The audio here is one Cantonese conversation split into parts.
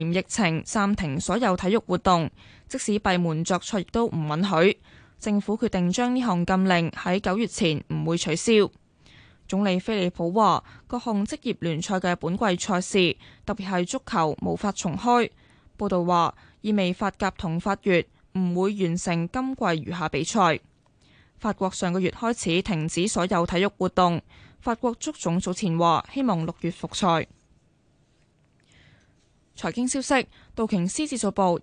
疫情暫停所有體育活動，即使閉門作賽亦都唔允許。政府決定將呢項禁令喺9月前唔會取消。總理菲利普話：各項職業聯賽嘅本季賽事，特別係足球，無法重開。報道話，意味法甲同法乙唔會完成今季餘下比賽。法國上個月開始停止所有體育活動。法國足總早前話希望6月復賽。財經消息：道瓊斯指數報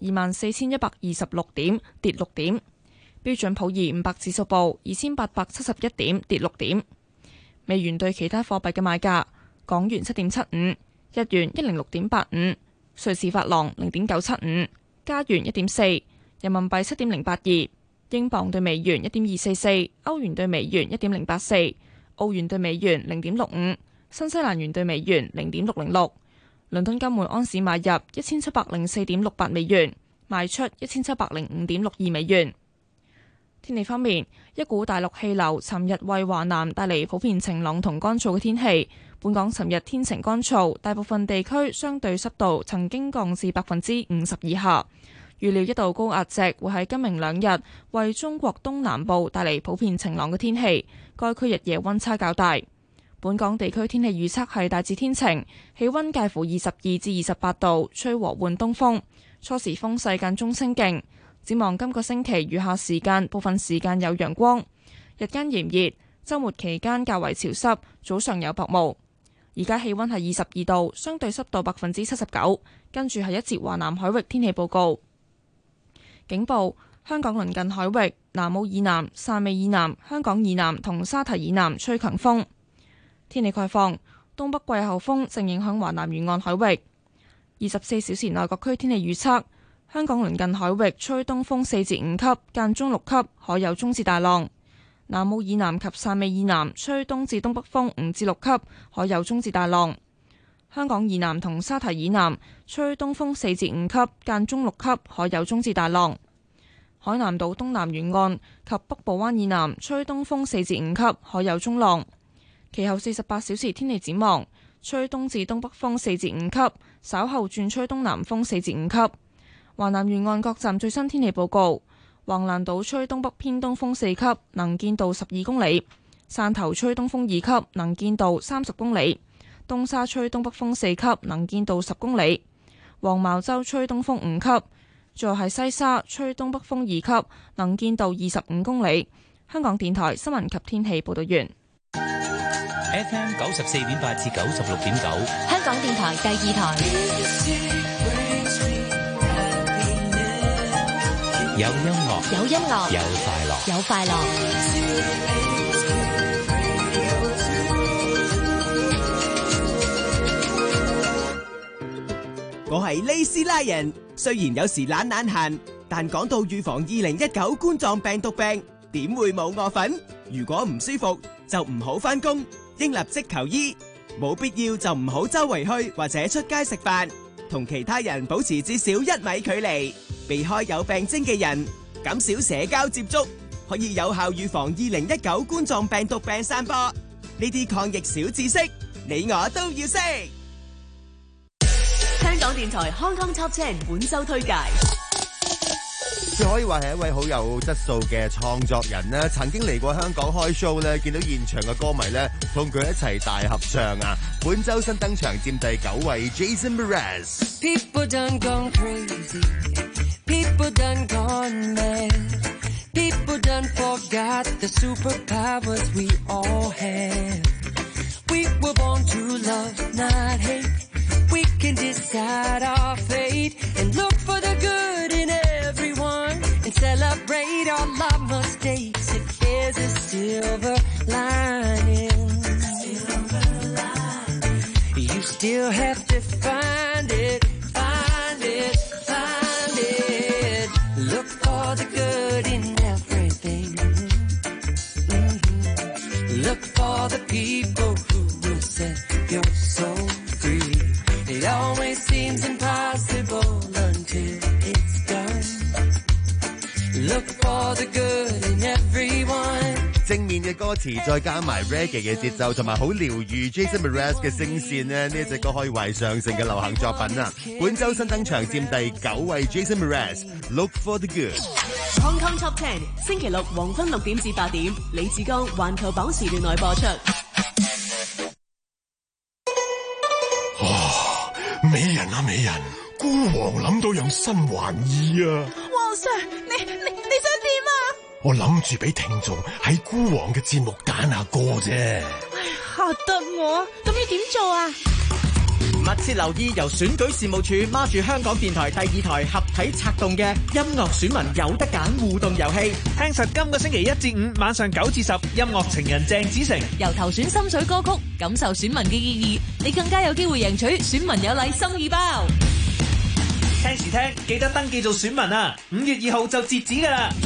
24,126點，跌6點；標準普爾500指數報2871點，跌6點。美元對其他貨幣嘅賣價：港元7.75，日元106.85，瑞士法郎0.975，加元1.4，人民幣7.082，英鎊對美元1.244，歐元對美元1.084，澳元對美元0.65，新西蘭元對美元0.606。倫敦金每安士買入1704.68美元，賣出1705.62美元。天氣方面，一股大陸氣流尋日為華南帶嚟普遍晴朗同乾燥嘅天氣。本港尋日天晴乾燥，大部分地區相對濕度曾經降至50%以下。預料一道高壓脊會喺今明兩日為中國東南部帶嚟普遍晴朗嘅天氣，該區日夜溫差較大。本港地區天氣預測係大致天晴，氣溫介乎22至28度，吹和緩東風，初時風勢間中清勁。展望今個星期餘下時間，部分時間有陽光，日間炎熱，週末期間較為潮濕，早上有薄霧。而家氣溫係22度，相對濕度79%。跟住係一節華南海域天氣報告。警報：香港鄰近海域、南澳以南、汕尾以南、香港以南同沙堤以南吹強風。天氣概況：東北季候風正影響華南沿岸海域。24小時內各區天氣預測：香港鄰近海域吹東風4至5級，間中6級，海有中至大浪；南澳以南及汕尾以南吹東至東北風5至6級，海有中至大浪；香港以南同沙堤以南吹東風4至5級，間中6級，海有中至大浪；海南島東南沿岸及北部灣以南吹東風4至5級，海有中浪。其後48小時天氣展望：吹東至東北風4至5級，稍後轉吹東南風4至5級。華南沿岸各站最新天氣報告：橫瀾島吹東北偏東風4級，能見度12公里；汕頭吹東風2級，能見度30公里；東沙吹東北風4級，能見度10公里；黃茅洲吹東風5級，最後係西沙吹東北風2級，能見度25公里。香港電台新聞及天氣報道完。 FM 94.8至96.9， 香港電台第二台。 有音樂， 有音樂， 有快樂， 有快樂。 我係利斯拉人，雖然有時懶閒，但講到預防2019冠狀病毒病，點會冇我份？如果唔舒服，就唔好返工，應立即求醫。冇必要就唔好周圍去或者出街食飯，同其他人保持至少1米距離。避開有病徵嘅人，減少社交接觸，可以有效預防2019冠狀病毒病散播。呢啲抗疫小知識，你我都要識。 香港電台 Hong Kong Top 10本周推介。 佢可以話係一位好有質素嘅創作人啦，曾經嚟過香港開 show 咧，見到現場嘅歌迷咧，同佢一齊大合唱啊！本周新登場佔第9位 Jason Mraz。 People done gone crazy, people done gone mad, people done forgot the superpowers we all have. We were born to love, not hate. We can decide our fate and look for the good in everyone and celebrate all our mistakes if there's a silver lining. You still have to find it, find it, find it. Look for the good in everything. Look for the people who will set your soul free. It always seems impossible until it's done. Look for the good in everyone. 正面嘅嘅歌詞，再加埋 reggae 嘅節奏，同埋好療愈 Jason Mraz 嘅聲線呢，呢一隻歌可以話係上乘嘅流行作品啊！本周新登場佔第9位 Jason Mraz，Look for the Good。Hong Kong Top 10，星期六黃昏6點至8點，李志剛環球榜時段內播出。 美人啊美人，孤王諗到樣新玩意啊！ 皇上，你想點啊？ 我諗住俾聽眾喺孤王嘅節目揀下歌啫。 嚇得我，咁要點做啊？ 密切留意由選舉事務處孖住香港電台第2台合體策動嘅音樂選民有得揀互動遊戲， 聽實今個星期1至5晚上9至10，音樂情人鄭子誠由投選心水歌曲，感受選民嘅意義，你更加有機會贏取選民有禮心意包。 聽時聽，記得登記做選民啊！5月2號就截止㗎啦。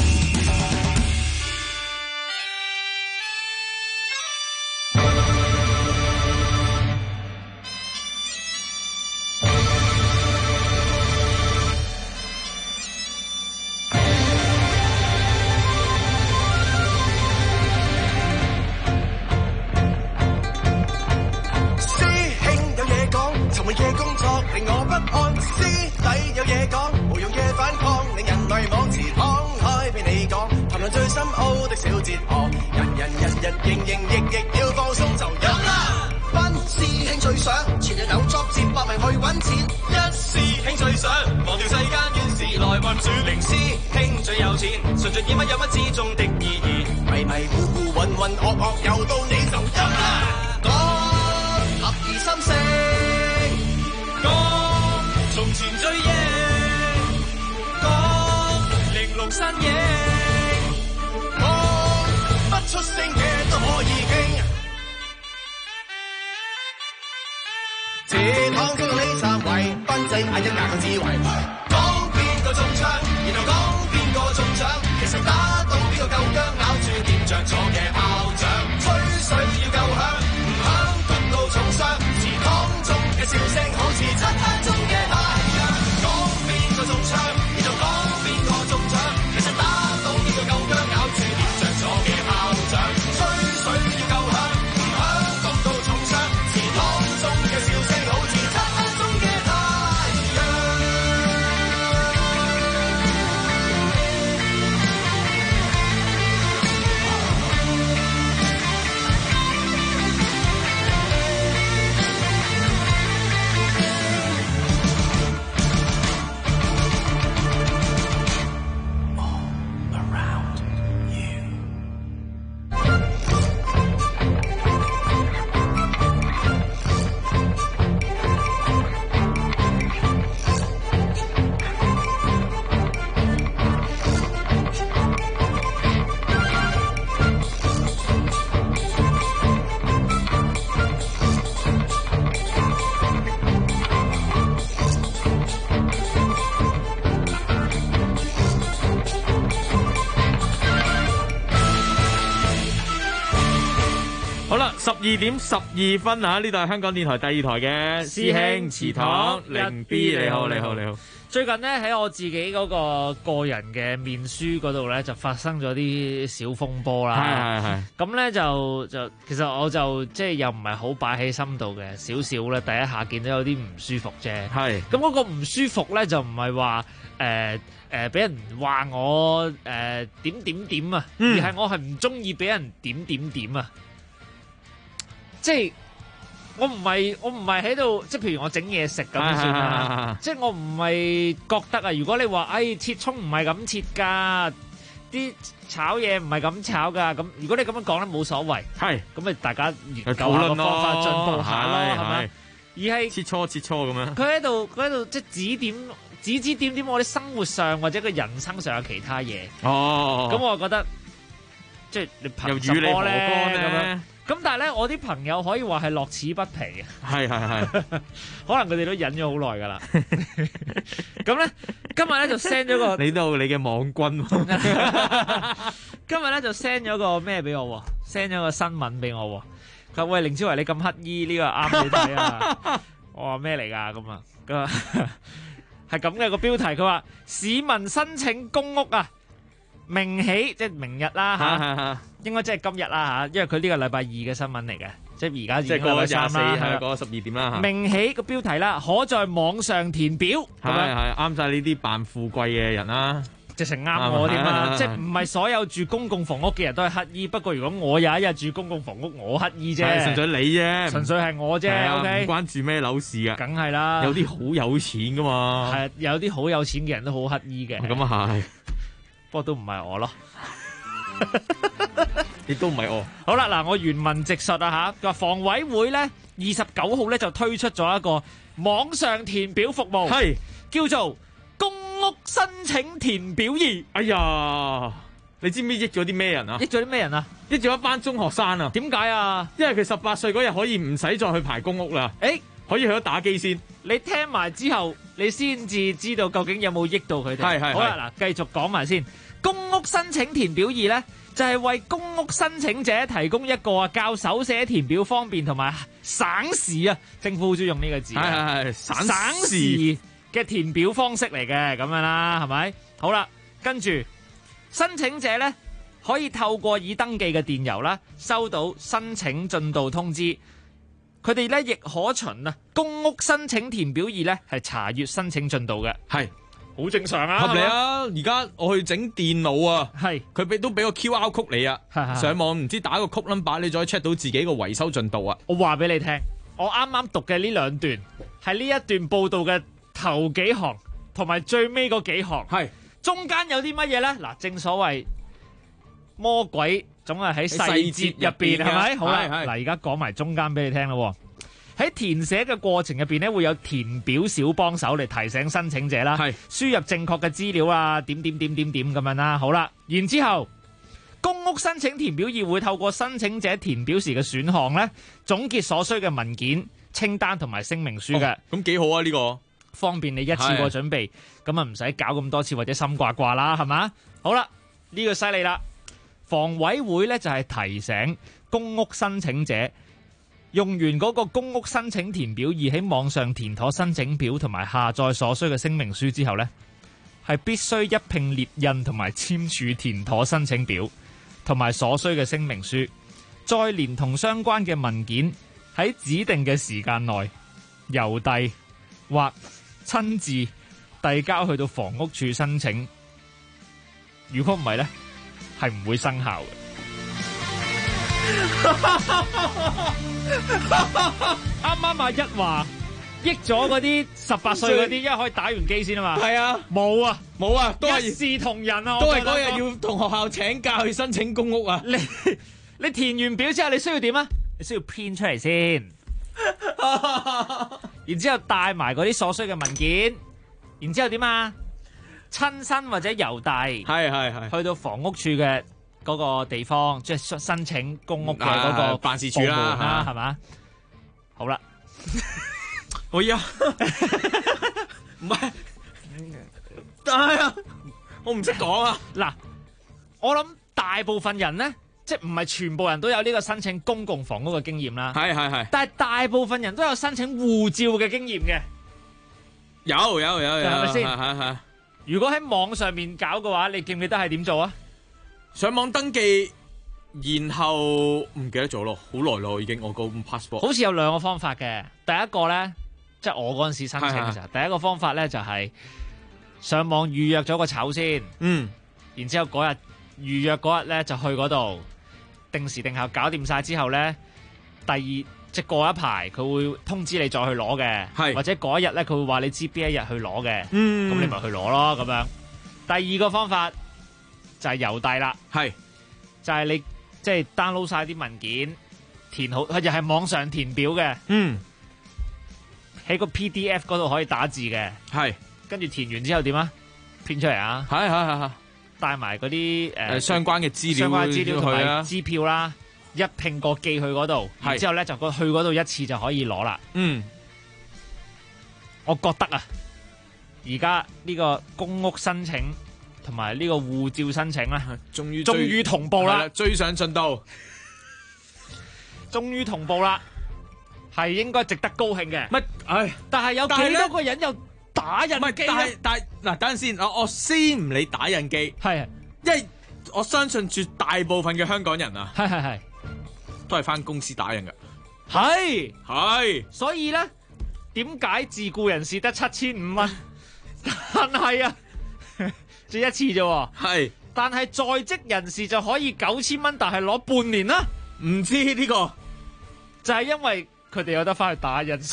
12點12分啊！呢度係香港電台第2台嘅師兄祠堂零 B， 你好。 最近呢，喺我自己嗰個人嘅面書嗰度咧，就發生咗啲小風波啦。係。咁咧就其實我就即係又唔係好擺喺心度嘅，少少咧。第一下見到有啲唔舒服啫。係。咁嗰個唔舒服咧就唔係話俾人話我點啊，而係我係唔中意俾人點啊。即係我唔係喺度，即係譬如我整嘢食咁算啦。即係我唔係覺得啊，如果你話切葱唔係咁切㗎，啲炒嘢唔係咁炒㗎，咁如果你咁樣講咧冇所謂。係咁咪大家研究下個方法進步下咯，係咪？而係切磋咁樣。佢喺度即係指點我哋生活上或者個人生上有其他嘢。哦，咁我覺得即係你憑什麼咧咁樣？咁但係咧，我啲朋友可以話係樂此不疲嘅。係，可能佢哋都忍咗好耐噶啦。咁咧，今日咧就 send 咗個你嘅網軍。今日咧就 send 咗個咩俾我 ？send 咗個新聞俾我。佢話：喂，凌超維你咁乞衣，呢個啱你睇啊！我話咩嚟㗎？咁啊，佢話係咁嘅個標題。佢話市民申請公屋啊！明起即係明日啦嚇， 應該即係今日啦嚇，因為佢呢個禮拜二嘅新聞嚟嘅，即係而家已經即係過咗 24啦， 係過咗12點啦嚇。 明起個標題啦，可在網上填表， 係啱晒呢啲扮富貴嘅人啦。 直情啱我添啊！即係唔係所有住公共房屋嘅人都係乞衣？不過如果我有一日住公共房屋，我乞衣啫， 純粹你啫， 純粹係我啫。OK， 唔關住咩樓市啊， 梗係啦。 有啲好有錢噶嘛， 係有啲好有錢嘅人都好乞衣嘅。 咁啊係， 不過都唔係我咯， 亦都唔係我。 好啦，嗱，我原文直述啊嚇，佢話房委會咧29號咧就推出咗一個網上填表服務， 係叫做公屋申請填表易。 哎呀，你知唔知益咗啲咩人啊？ 益咗啲咩人啊？ 益咗一班中學生啊！ 點解啊？ 因為佢18歲嗰日可以唔使再去排公屋啦。可以去咗打機先。 你聽埋之後，你先至知道究竟有冇益到佢哋。 係。 好啦，嗱，繼續講埋先。公屋申請填表易咧，就係為公屋申請者提供一個較手寫填表方便同埋省時啊，政府好中意用呢個字。 係省時嘅填表方式嚟嘅，咁樣啦，係咪？好啦，跟住申請者咧可以透過已登記嘅電郵啦，收到申請進度通知。佢哋咧亦可循啊公屋申請填表易咧係查閱申請進度嘅， 係好正常啊， 合理啊！而家我去整電腦啊， 係佢都俾個 QR code 你啊，上網唔知打個 code number 你再 check 到自己個維修進度啊。 我話俾你聽，我啱啱讀嘅呢兩段係呢一段報道嘅頭幾行同埋最尾嗰幾行， 係中間有啲乜嘢咧？嗱，正所謂魔鬼總係喺細節入邊，係咪？好啦，嗱，而家講埋中間俾你聽咯。喺填寫嘅過程入邊咧，會有填表小幫手嚟提醒申請者啦，輸入正確嘅資料啊，點咁樣啦。好啦，然之後公屋申請填表易會透過申請者填表時嘅選項咧，總結所需嘅文件清單同埋聲明書嘅。 咁幾好啊！呢個方便你一次過準備，咁啊唔使搞咁多次或者心掛掛啦，係嘛？好啦，呢個犀利啦！房委會咧就係提醒公屋申請者，用完嗰個公屋申請填表易喺網上填妥申請表同埋下載所需嘅聲明書之後呢，係必須一併列印同埋簽署填妥申請表同埋所需嘅聲明書，再連同相關嘅文件喺指定嘅時間內郵遞或親自遞交去到房屋處申請。如果唔係呢，係唔會生效嘅。啱啱阿一話益咗嗰啲18歲嗰啲，因為可以打完機先啊嘛。係啊，冇啊，都係一視同仁啊。 都係嗰日要同學校請假去申請公屋啊。 你填完表之後，你需要點啊？你需要編出嚟先，然之後帶埋嗰啲所需嘅文件，然之後點啊？親身或者郵遞，係去到房屋處嘅嗰個地方，即係申請公屋嘅嗰個辦事處啦， 係嘛？好啦， 我呀，唔係，但係啊，我唔識講啊。 嗱，我諗大部分人咧，即係唔係全部人都有呢個申請公共房屋嘅經驗啦。 係， 但係大部分人都有申請護照嘅經驗嘅。 有， 係咪先？ 係。 如果喺網上面搞嘅話，你記唔記得係點做啊？ 上網登記，然後唔記得咗咯，好耐咯已經。我個 passport 好似有兩個方法嘅。第一個咧，即係我嗰陣時申請嘅時候，第一個方法咧就係上網預約咗個籌先，然之後嗰日預約嗰日咧就去嗰度定時定候搞掂晒之後咧，第二即係過一排佢會通知你再去攞嘅，或者嗰一日咧佢會話你知邊一日去攞嘅，咁你咪去攞咯咁樣。第二個方法就係郵遞啦，就係你即係 download 晒啲文件，填好，佢就係網上填表嘅，喺個 PDF 嗰度可以打字嘅，跟住填完之後點啊？編出嚟啊， 係， 帶埋嗰啲相關嘅資料同埋支票啦，一拼個寄去嗰度，然之後咧就去嗰度一次就可以攞啦。我覺得啊，而家呢個公屋申請同埋呢個護照申請咧，終於同步啦， 追上進度， 終於同步啦，係應該值得高興嘅。但係有幾多個人又打印機咧？ 但係嗱，等陣先，我先唔理打印機，因為我相信絕大部分嘅香港人啊， 係都係翻公司打人㗎。 係，所以咧，點解自僱人士得7500蚊？但係啊，只一次啫喎。 係， 但係在職人士就可以9000蚊，但係攞半年啦。 唔知呢個就係因為佢哋有得翻去打人。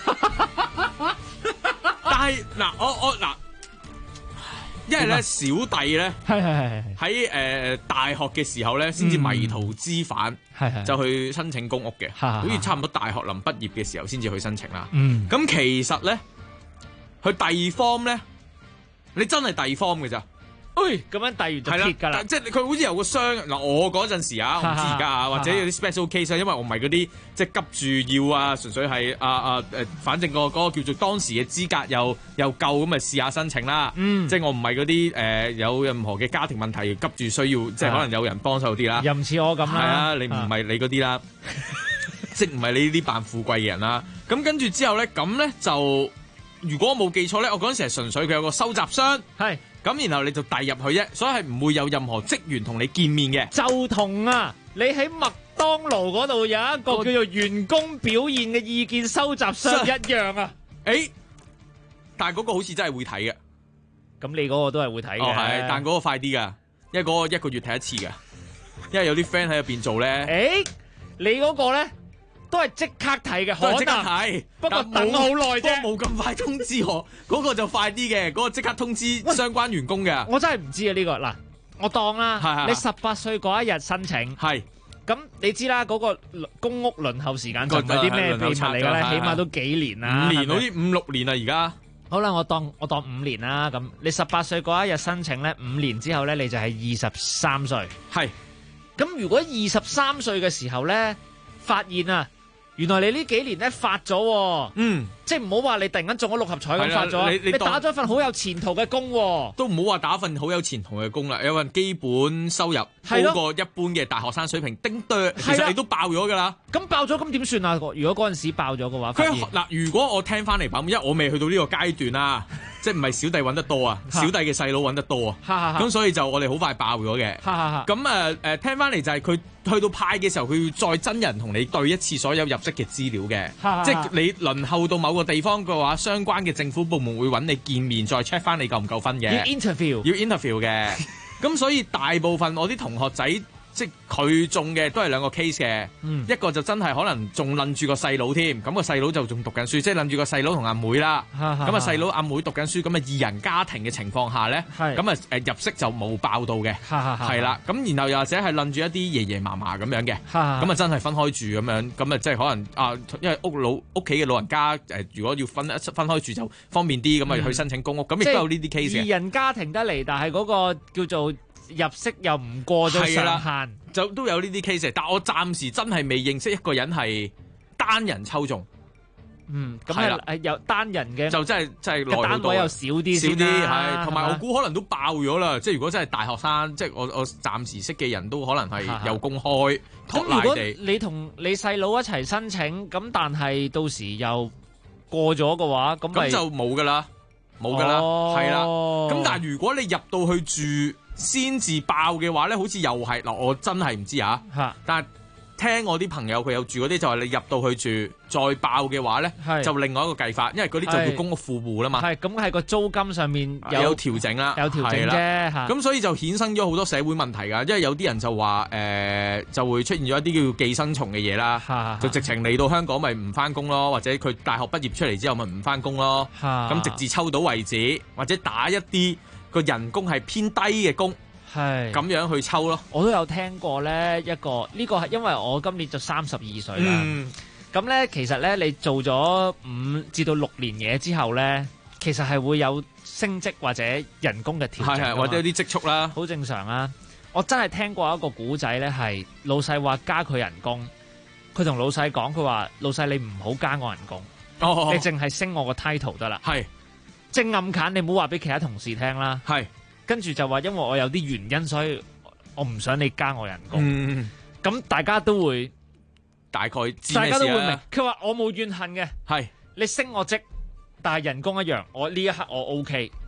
但係嗱，我嗱。因為咧，小弟咧喺大學嘅時候咧，先至迷途知返，就去申請公屋嘅，好似差唔多大學臨畢業嘅時候先至去申請啦。咁其實咧，去遞 form 咧，你真係遞 form 嘅咋？ 咁樣遞完就撇㗎啦。 即係佢好似有個箱嗱，我嗰陣時啊，我唔知而家啊，或者有啲 special case 啊，因為我唔係嗰啲即係急住要啊，純粹係反正嗰個叫做當時嘅資格又夠咁咪試下申請啦。即係我唔係嗰啲有任何嘅家庭問題急住需要，即係可能有人幫手啲啦。 又唔似我咁啦。 係啊，你唔係你嗰啲啦，即係唔係你呢啲扮富貴嘅人啦。咁跟住之後咧，咁咧就如果我冇記錯咧，我嗰陣時係純粹佢有個收集箱。係。咁然後你就遞入去啫，所以係唔會有任何職員同你見面嘅。 就同啊，你喺麥當勞嗰度有一個叫做員工表現嘅意見收集箱一樣啊。 但係嗰個好似真係會睇嘅。 咁你嗰個都係會睇嘅。 係，但嗰個快啲㗎，因為嗰個一個月睇一次㗎。因為有啲 friend 喺入邊做咧。 你嗰個咧？都係即刻睇嘅，可能即刻睇， 不過等好耐啫， 冇咁快通知我。嗰個就快啲嘅，嗰個即刻通知相關員工嘅。 我真係唔知啊呢個嗱，我當啦，你18歲嗰一日申請，咁你知啦，嗰個公屋輪候時間就唔係啲咩秘密嚟嘅咧，起碼都幾年啦， 好似5-6年啦而家。 好啦，我當5年啦，咁你18歲嗰一日申請咧，5年之後咧你就係23歲。係，咁如果23歲嘅時候咧，發現啊，原來你呢幾年咧發咗，即係唔好話你突然間中咗6合彩咁發咗，你打咗份好有前途嘅工， 都唔好話打份好有前途嘅工啦，有份基本收入高過一般嘅大學生水平，叮哚，其實你都爆咗噶啦。咁爆咗咁點算啊？如果嗰陣時爆咗嘅話， 嗱，如果我聽翻嚟版本，因為我未去到呢個階段啊，即係唔係小弟揾得多啊，小弟嘅細佬揾得多啊，咁所以就我哋好快爆咗嘅。咁聽翻嚟就係佢去到派嘅時候，佢要再真人同你對一次所有入職嘅資料嘅，即係你輪候到某個地方嘅話，相關嘅政府部門會揾你見面，再 check 翻你夠唔夠分嘅。要 interview 嘅。咁所以大部分我啲同學仔，即係佢中嘅都係兩個 case 嘅，一個就真係可能仲撚住個細佬添，咁個細佬就仲讀緊書，即係撚住個細佬同阿妹啦。咁啊細佬阿妹讀緊書，咁啊二人家庭嘅情況下咧，咁啊入息就冇爆到嘅，係啦。咁然後又或者係撚住一啲爺爺嫲嫲咁樣嘅，咁啊真係分開住咁樣，咁啊即係可能啊，因為屋企嘅老人家如果要分開住就方便啲，咁啊去申請公屋，咁亦都有呢啲 case 嘅。二人家庭得嚟，但係嗰個叫做入息又唔過咗上限， 就都有呢啲 case，但我暫時真係未認識一個人係單人抽中。 咁係有單人嘅， 就真係耐好多， 單位又少啲， 係同埋我估可能都爆咗啦。即係如果真係大學生，即係我暫時識嘅人都可能係有公開托賴地。咁如果你同你細佬一齊申請，咁但係到時又過咗嘅話，咁就冇噶啦，冇噶啦，係啦。咁但係如果你入到去住先至爆嘅話咧，好似又係嗱，我真係唔知啊。但係聽我啲朋友佢有住嗰啲，就係你入到去住再爆嘅話咧，就另外一個計法，因為嗰啲就叫公屋富戶啦嘛。 係咁喺個租金上面有調整啦， 有調整啫。 咁所以就衍生咗好多社會問題㗎，因為有啲人就話就會出現咗一啲叫寄生蟲嘅嘢啦，就直情嚟到香港咪唔翻工咯，或者佢大學畢業出嚟之後咪唔翻工咯，咁直至抽到為止，或者打一啲個人工係偏低嘅工，係咁樣去抽咯。 我都有聽過咧，呢個係因為我今年就32歲啦。咁咧其實咧你做咗5至到6年嘢之後咧，其實係會有升職或者人工嘅調整， 或者有啲積蓄啦， 好正常啦。我真係聽過一個古仔咧，係老細話加佢人工，佢同老細講，佢話老細你唔好加我人工，你淨係升我個 title 得啦。係。正暗揀，你唔好話俾其他同事聽啦。係，跟住就話因為我有啲原因，所以我唔想你加我人工。咁大家都會大概知， 大家都會明。佢話我冇怨恨嘅， 係你升我職，但係人工一樣，我呢一刻我 OK。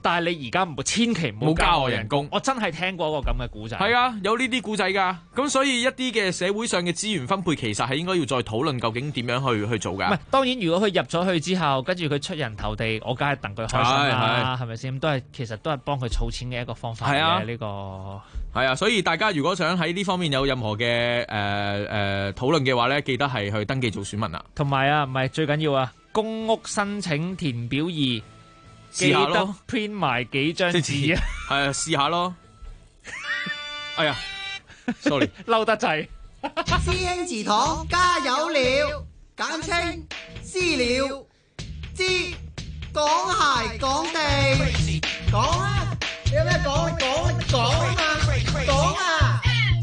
但係你而家千祈唔好加我人工。我真係聽過一個咁嘅古仔。 係啊，有呢啲古仔㗎。咁所以一啲嘅社會上嘅資源分配，其實係應該要再討論究竟點樣去做㗎。 唔係，當然如果佢入咗去之後，跟住佢出人頭地，我梗係戥佢開心啦，係咪先？其實都係幫佢儲錢嘅一個方法嘅呢個。 係啊，所以大家如果想喺呢方面有任何嘅討論嘅話咧，記得係去登記做選民啦。 同埋啊，唔係最緊要啊，公屋申請填表2，記得 print 埋幾張紙啊。 係啊，試下咯。哎呀 ，sorry， 嬲得滯。 師兄祠堂加油了，簡稱私了，知講鞋講地，講啊！有咩講啊！講啊！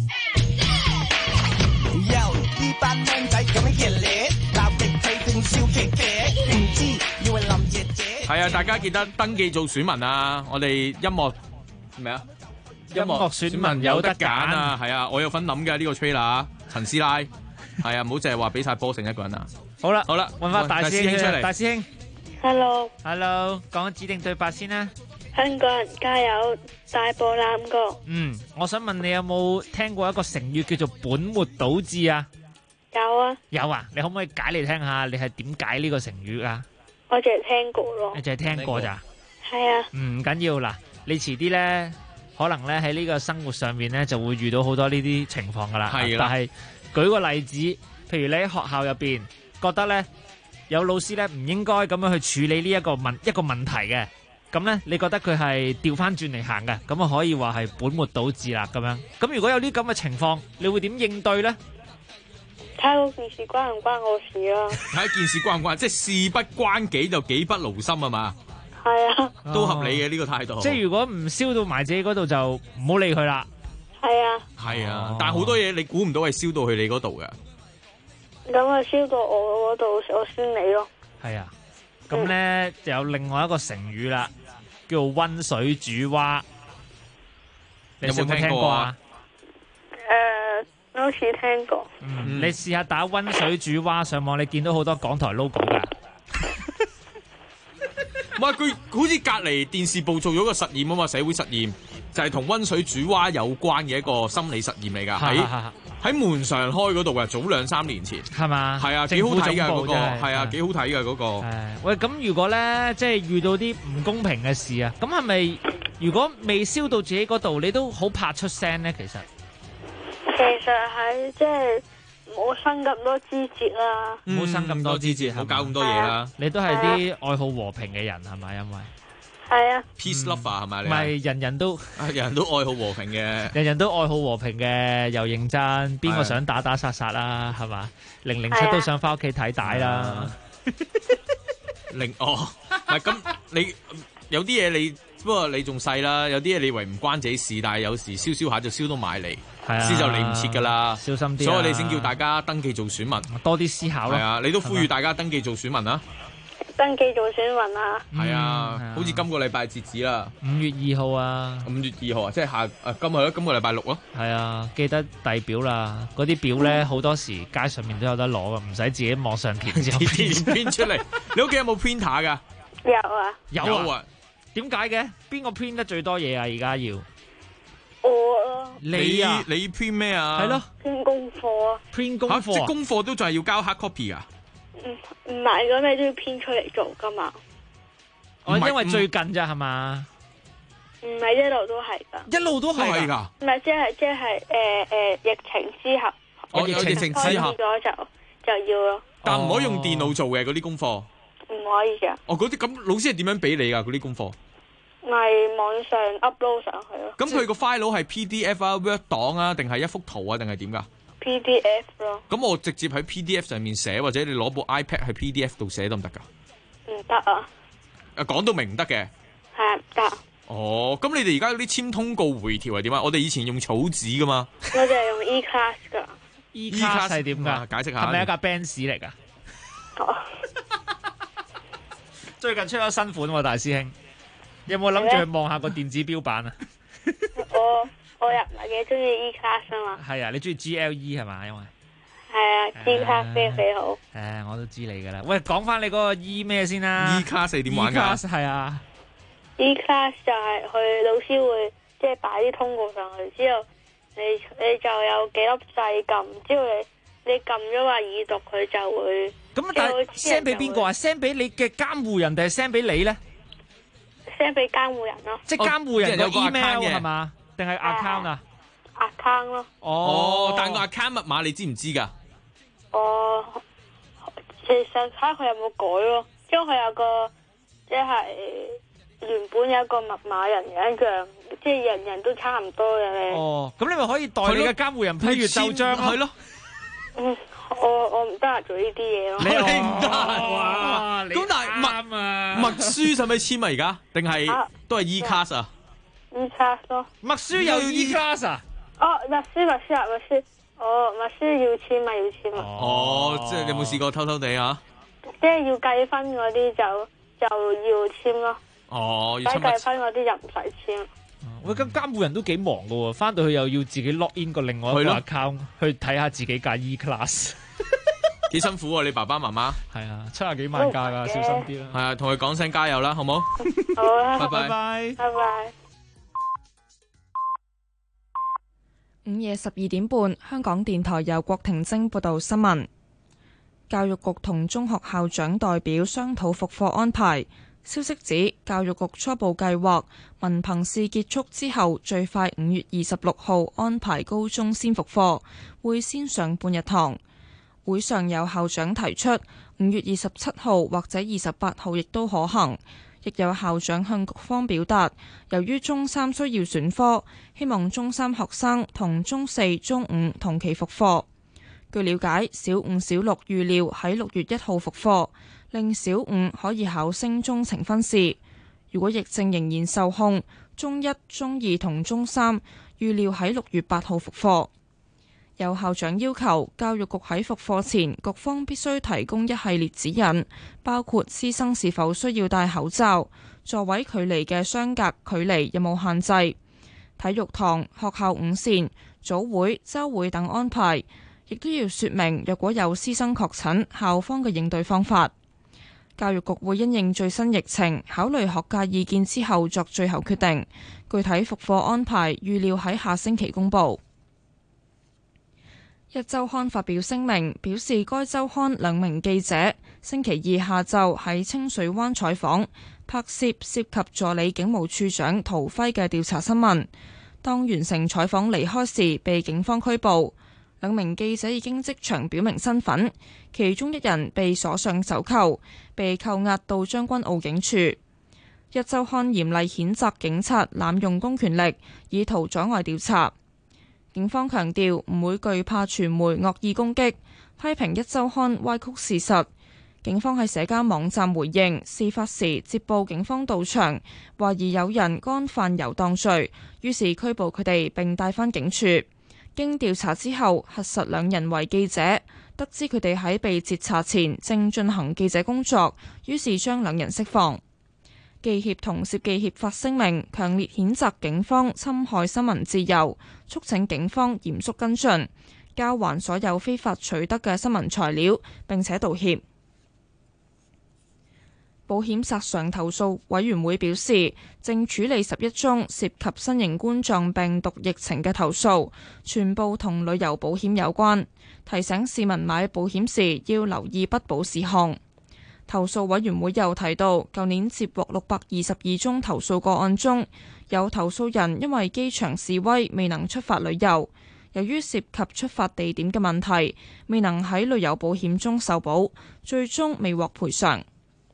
又呢班僆仔咁樣熱烈，鬧極氣定笑騎騎，唔知要係林姐姐。 係啊，大家記得登記做選民啊！我哋音樂咩啊？ 音樂選民有得揀啊！係啊，我有份諗嘅呢個 trailer， 陳師奶係啊，唔好淨係話俾晒波成一個人啊！ 好啦， 好啦， 揾翻大師兄出嚟，大師兄 ，Hello， 講指定對白先啦。 香港人加油，大步攬過。 我想問你有冇聽過一個成語叫做本末倒置啊？ 有啊。 有啊，你可唔可以解嚟聽下？你係點解呢個成語啊？ 我淨係聽過咯。 你淨係聽過咋？ 係啊。 唔緊要啦，你遲啲咧，可能咧喺呢個生活上面咧就會遇到好多呢啲情況噶啦。係啦。但係舉個例子，譬如你喺學校入邊覺得咧有老師咧唔應該咁樣去處理呢一個問題嘅。咁咧，你覺得佢係調翻轉嚟行嘅，咁啊可以話係本末倒置啦咁樣。咁如果有啲咁嘅情況，你會點應對咧？ 睇嗰件事關唔關我事啊？ 睇件事關唔關，即係事不關己就己不勞心啊嘛。 係啊， 都合理嘅呢個態度。 即係如果唔燒到埋自己嗰度，就唔好理佢啦。 係啊。 係啊，但係好多嘢你估唔到係燒到去你嗰度嘅。 咁啊，燒到我嗰度，我先理咯。 係啊。咁咧就有另外一個成語啦。叫做溫水煮蛙，你有冇聽過啊？ 好似聽過。 你試下打溫水煮蛙上網，你見到好多港台 logo 噶。 唔係佢好似隔離電視部做咗個實驗啊嘛，社會實驗就係同溫水煮蛙有關嘅一個心理實驗嚟㗎。喺門上開嗰度啊，早2-3年前係嘛？係啊，幾好睇㗎嗰個，係啊，幾好睇㗎嗰個。 喂，咁如果咧，即係遇到啲唔公平嘅事啊，咁係咪如果未燒到自己嗰度，你都好怕出聲咧？其實係即係唔好生咁多枝節啦， 唔好生咁多枝節， 唔好搞咁多嘢啦。 你都係啲愛好和平嘅人係咪？因為係啊 ，peace lover 係咪？ 唔係人人都愛好和平嘅， 人人都愛好和平嘅，又認真，邊個想打打殺殺啦？係嘛？007都想翻屋企睇帶啦。 唔係咁，你有啲嘢你不過你仲細啦，有啲嘢你以為唔關自己事，但係有時燒燒下就燒到埋嚟，燒就嚟唔切噶啦。 小心啲， 所以你先叫大家登記做選民， 多啲思考咯。 係啊，你都呼籲大家登記做選民啊！ 登記做選民啊！ 係啊，好似今個禮拜截止啦 ，5月2號啊 ！5月2號啊，即係今個禮拜6咯。 係啊，記得遞表啦！嗰啲表咧好多時街上面都有得攞噶，唔使自己網上填之後編出嚟。你屋企有冇 printer 噶？ 有啊， 有啊。點解嘅？邊個 print 得最多嘢啊？而家要我咯。 你啊？你 print 咩啊？ 係咯 ，print 功課啊。 print 功課， 即係功課都仲係要交 hard copy 噶？ 唔係咁，你都要編出嚟做噶嘛？ 因為最近咋係嘛？ 唔係一路都係噶， 一路都係噶。 唔係即係疫情之後， 疫情之後就要咯。 但唔可以用電腦做嘅嗰啲功課。 唔可以噶。 嗰啲咁老師係點樣俾你噶嗰啲功課？ 係網上 upload 上去咯。 咁佢個 file 係 PDF 啊、Word 檔啊，定係一幅圖啊，定係點噶？ PDF 咯。咁我直接喺 PDF 上面寫，或者你攞部 iPad 喺 PDF 度寫得唔得噶？ 唔得啊！ 講到明唔得嘅。 係唔得。 哦，咁你哋而家嗰啲簽通告回條係點啊？我哋以前用草紙噶嘛。 我哋係用 E-class 噶。 E-class 係點噶？ 解釋下。 係咪一架 Benz 嚟噶？最近出咗新款喎，大師兄，有冇諗住去望下個電子標版啊？ 我又唔係幾中意 E-class 啊嘛。 係啊，你中意 GLE 係嘛？因為係啊，G-class 非常之好。 我都知你噶啦。喂，講翻你嗰個 E 咩先啦？ E-class 係點玩噶？ E-class 係啊。 E-class 就係佢老師會即係擺啲通告上去，之後你就有幾粒掣撳，之後你撳咗話已讀，佢就會咁。但係 send 俾邊個啊？send 俾你嘅監護人定係 send 俾你咧 ？send 俾監護人咯。 即係監護人有 email 係嘛？定係 account 啊 ？account 咯。 哦，但個 account 密碼你知唔知㗎？ 其實睇下佢有冇改咯，因為佢有個即係原本有一個密碼人一樣，即係人人都差唔多嘅咧。 咁你咪可以代你嘅監護人批閱奏章咯。係咯。 我唔得閒做呢啲嘢咯。 你唔得閒哇？咁但係默書使唔使簽啊？而家定係都係 E-class 啊 ？E-class 咯。 默書有 E-class 啊？ 默書啊，默書。默書要簽啊，要簽啊。 即係你有冇試過偷偷地啊？ 即係要計分嗰啲就要簽咯。 要計分嗰啲就唔使簽。 喂，咁監護人都幾忙噶喎，翻到去又要自己 log in 個另外一個 account 去睇下自己架 E-class， 幾辛苦啊！你爸爸媽媽係啊，70幾萬架噶，小心啲啦。 係啊，同佢講聲加油啦，好冇？ 好啊， 拜拜， 拜拜。 午夜12點半，香港電台由郭婷晶報道新聞。教育局同中學校長代表商討復課安排。消息指，教育局初步計劃文憑試結束之後，最快5月26號安排高中先復課，會先上半日堂。會上有校長提出5月27號或者28號亦都可行，亦有校長向局方表達，由於中三需要選科，希望中三學生同中四、中五同期復課。據了解，小五、小六預料喺6月1號復課，令小五可以考升中呈分試。如果疫症仍然受控，中一、中二同中三預料喺6月8號復課。有校長要求教育局喺復課前，局方必須提供一系列指引，包括師生是否需要戴口罩、座位距離嘅相隔距離有冇限制、體育堂、學校午膳、早會、週會等安排，亦都要說明若果有師生確診，校方嘅應對方法。教育局會因應最新疫情，考慮學界意見之後作最後決定。具體復課安排預料喺下星期公佈。一週刊發表聲明，表示該週刊2名記者星期二下晝喺清水灣採訪，拍攝涉及助理警務處長陶輝嘅調查新聞。當完成採訪離開時，被警方拘捕。2名記者已經即場表明身份，其中一人被鎖上手銬，被扣押到將軍澳警署。一週刊嚴厲譴責警察濫用公權力，以圖阻礙調查。警方強調唔會懼怕傳媒惡意攻擊，批評一週刊歪曲事實。警方喺社交網站回應，事發時接報警方到場，懷疑有人干犯遊蕩罪，於是拘捕佢哋並帶返警署。經調查之後，核實2人為記者，得知佢哋喺被截查前正進行記者工作，於是將2人釋放。記協同攝記協發聲明，強烈譴責警方侵害新聞自由，促請警方嚴肅跟進，交還所有非法取得嘅新聞材料，並且道歉。保險索償投訴委員會表示，正處理11宗涉及新型冠狀病毒疫情嘅投訴，全部同旅遊保險有關，提醒市民買保險時要留意不保事項。投訴委員會又提到，舊年接獲622宗投訴個案中，有投訴人因為機場示威未能出發旅遊，由於涉及出發地點嘅問題，未能喺旅遊保險中受保，最終未獲賠償。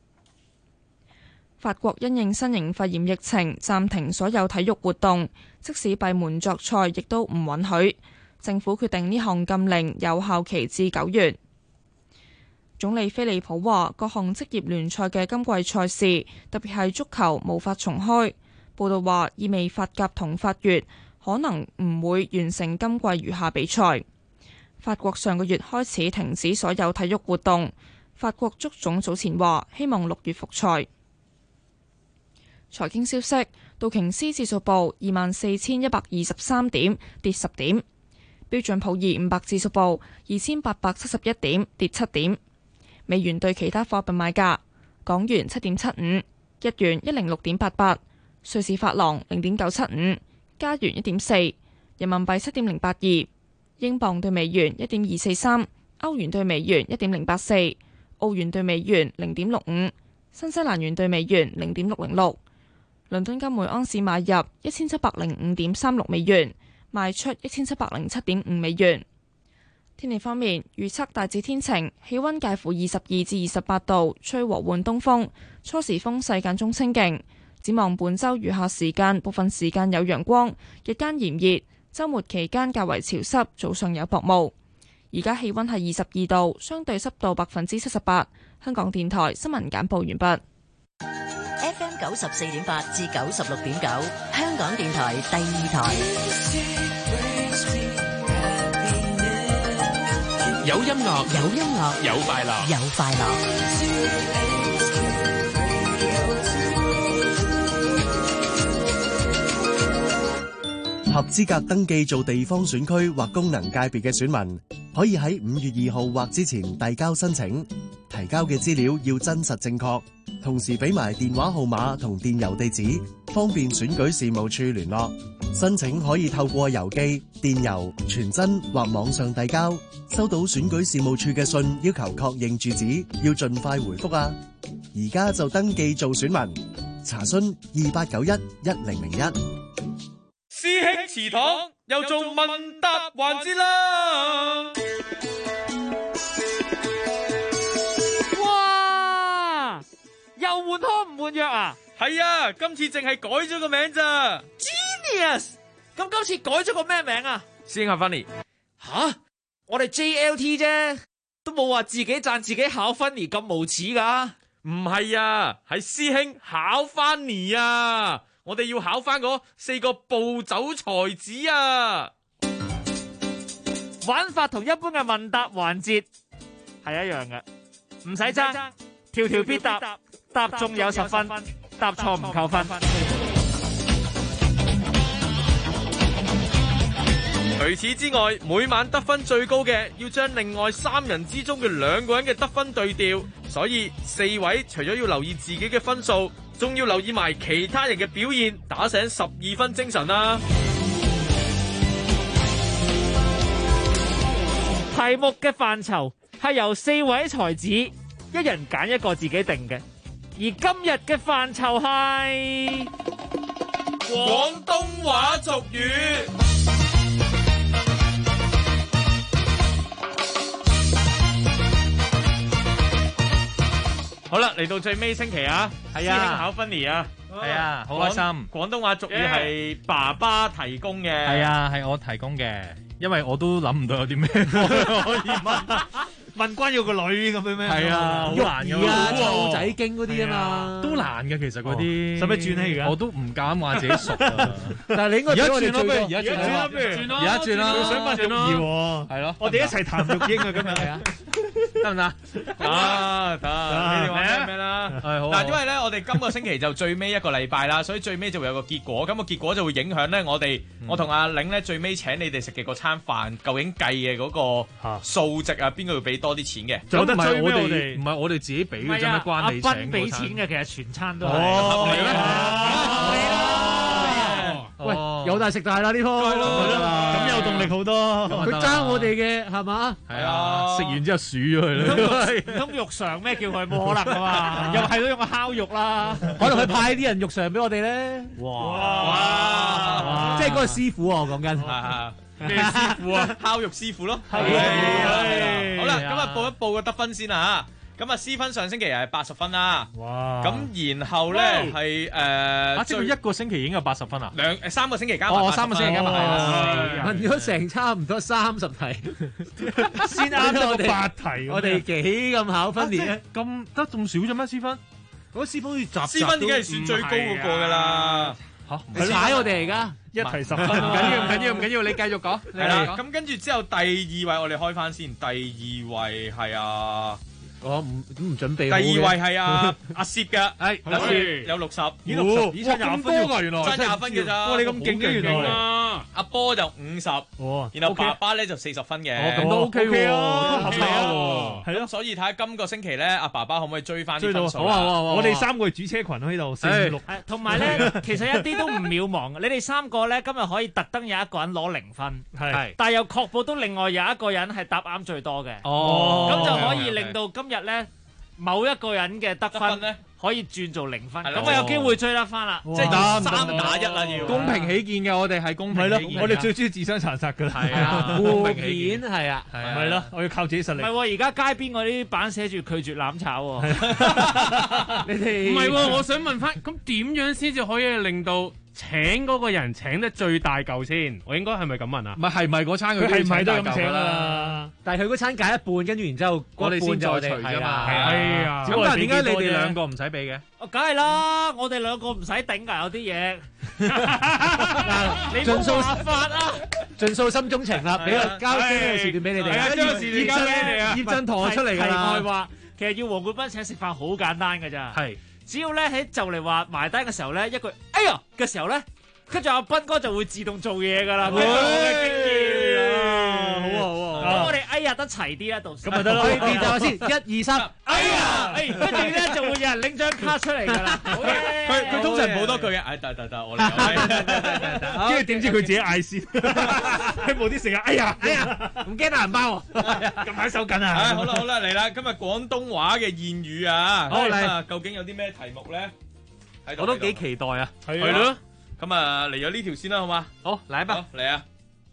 法國因應新型肺炎疫情，暫停所有體育活動，即使閉門作賽亦都唔允許。政府決定呢項禁令有效期至9月。總理菲利普話，各項職業聯賽嘅今季賽事，特別係足球無法重開。報道話，意味法甲同法乙可能唔會完成今季餘下比賽。法國上個月開始停止所有體育活動。法國足總早前話，希望6月復賽。財經消息，道瓊斯指數報24,123點，跌10點；標準普爾500指數報2871點，跌7點。美元對其他貨幣買價：港元7.75，日元106.88， 瑞士法郎0.975，加元1.4，人民幣7.082，英鎊對美元1.243，歐元對美元1.084，澳元對美元0.65，新西蘭元對美元0.606。倫敦金每盎司買入1705.36美元，賣出1707.5美元。天氣方面，預測大致天晴，氣溫介乎22至28度，吹和緩東風，初時風勢間中清勁。展望本週餘下時間，部分時間有陽光，日間炎熱，週末期間較為潮濕，早上有薄霧。而家氣溫係22度，相對濕度78%。香港電台新聞簡報完畢。 FM 94.8至96.9，香港電台第二台。 有音樂， 有音樂， 有快樂， 有快樂。 合資格登記做地方選區或功能界別嘅選民，可以喺5月2號或之前遞交申請。提交嘅資料要真實正確，同時俾埋電話號碼同電郵地址，方便選舉事務處聯絡。申請可以透過郵寄、電郵、傳真或網上遞交。收到選舉事務處嘅信要求確認住址，要盡快回覆啊！而家就登記做選民，查詢2891-1001。 師兄祠堂又做問答環節啦！ 哇！又換湯唔換藥啊？ 係啊，今次淨係改咗個名咋。 Genius！ 咁今次改咗個咩名啊？ 師兄阿 Funny， 吓？我哋 JLT 啫，都冇話自己讚自己考 Funny 咁無恥噶。 唔係啊，係師兄考 Funny 啊！我哋要考翻嗰4個暴走才子啊！ 玩法同一般嘅問答環節係一樣嘅，唔使爭，條條必答，答中有10分，答錯唔扣分。 除此之外，每晚得分最高嘅要將另外3人之中嘅2個人嘅得分對調，所以4位除咗要留意自己嘅分數，仲要留意埋其他人嘅表現，打醒12分精神啊！ 題目嘅範疇係由4位才子一人揀一個自己定嘅，而今日嘅範疇係廣東話俗語。好啦，嚟到最尾星期啊， 係啊， 師兄考 Funny 啊， 係啊，好開心。 廣東話俗語係爸爸提供嘅， 係啊，係我提供嘅，因為我都諗唔到有啲咩可以問。 問關要個女咁樣咩？ 係啊，好難㗎啊，湊仔經嗰啲啊嘛， 都難嘅其實嗰啲。 使唔使轉氣㗎？ 我都唔敢話自己熟啊。 但係你應該而家轉咯， 而家轉啦，而家轉啦， 想問育兒喎， 係咯， 我哋一齊談育嬰啊，今日係啊。得唔得？ 得，你哋話咩啦？嗱，因為咧，我哋今個星期就最尾一個禮拜啦，所以最尾就會有個結果。咁個結果就會影響咧，我同阿玲咧最尾請你哋食嘅嗰餐飯，究竟計嘅嗰個數值啊，邊個要俾多啲錢嘅？ 有得追咩？唔係我哋自己俾嘅啫，咩關你請？ 阿斌俾錢嘅，其實全餐都係。 合理啦。喂，有大食大啦呢鋪，咁有動力好多。佢爭我哋嘅係嘛？ 係啊，食完之後數咗佢啦。 唔通肉償咩叫佢？冇可能啊嘛！又係都用個烤肉啦，可能佢派啲人肉償俾我哋咧。哇！即係嗰個師傅啊，我講緊。 咩師傅啊？烤肉師傅咯。好啦，咁啊報一報個得分先啦嚇。咁啊，C 分上星期係80分啦。哇！咁然後咧係即係一個星期已經有80分啊 ？3個星期加埋。3個星期加埋係啦。 問咗成差唔多30題，先啱咗我哋8題。我哋幾咁考分年咧？ 咁得仲少咗咩 C 分？嗰 C 分好似集 C 分已經係算最高嗰個㗎啦。 嚇！你踩我哋而家一題10分，唔緊要，你繼續講。 係啦，咁跟住之後第2位我哋開翻先，第2位係我唔準備。 第2位係阿攝嘅，係有60， 咦，差20分㗎原來， 差20分嘅咋？ 哇，你咁勁嘅原來。 阿波就50，然後爸爸咧就40分嘅。 咁都 OK 喎， 都合理啊。 係咯， 所以睇下今個星期咧，阿爸爸可唔可以追翻啲分數？ 好啊！我哋3個係主車群喺度，4、5、6。 同埋咧，其實一啲都唔渺茫。你哋3個咧，今日可以特登有一個人攞0分， 係， 但係又確保到另外有一個人係答啱最多嘅。 哦， 咁就可以令到今日咧某一個人嘅得分咧可以轉做0分，咁我有機會追得翻啦。 即係3打1啦，要公平起見嘅，我哋係公平起見。我哋最中意自相殘殺㗎啦。係啊， 互片係啊， 係咯，我要靠自己實力。 唔係喎，而家街邊嗰啲板寫住拒絕攬炒喎。 你哋唔係喎，我想問翻，咁點樣先至可以令到請嗰個人請得最大嚿先？我應該係咪咁問啊？ 唔係咪嗰餐佢係咪都咁請啦？ 但係佢嗰餐減一半，跟住然之後我哋先再除啫嘛。係啊。咁但係點解你哋兩個唔使俾嘅？ 梗係啦，我哋兩個唔使頂㗎，有啲嘢。 你盡數發啊！盡數心中情啦，俾個交嘅時段俾你哋。 係啊，將個時段交俾你啊！ 葉振棠出嚟㗎啦。 題外話，其實要黃冠斌請食飯好簡單㗎咋。係。只要咧喺就嚟話埋單嘅時候咧，一句哎呀嘅時候咧，跟住阿斌哥就會自動做嘢㗎啦。我嘅經驗，好啊好啊。咁我哋哎呀得齊啲啦，到時。咁咪得咯。 練習下先，1、2、3， 哎呀，跟住咧就會有人拎張卡出嚟㗎啦。 佢通常補多句嘅，得，我嚟。 跟住點知佢自己嗌先？佢冇啲成日哎呀， 唔驚大人包喎， 近排手緊啊！ 好啦，嚟啦！今日廣東話嘅諺語啊， 好嚟， 究竟有啲咩題目咧？ 我都幾期待啊！ 係咯，咁啊嚟咗呢條先啦，好嘛？ 好，嚟吧， 嚟啊！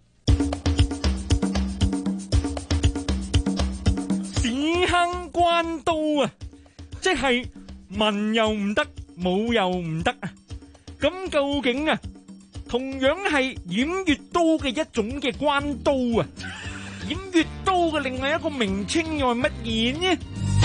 屎坑關刀啊，即係文又唔得，武又唔得啊！咁究竟啊，同樣係偃月刀嘅一種嘅關刀啊，偃月刀嘅另外一個名稱又係乜嘢呢？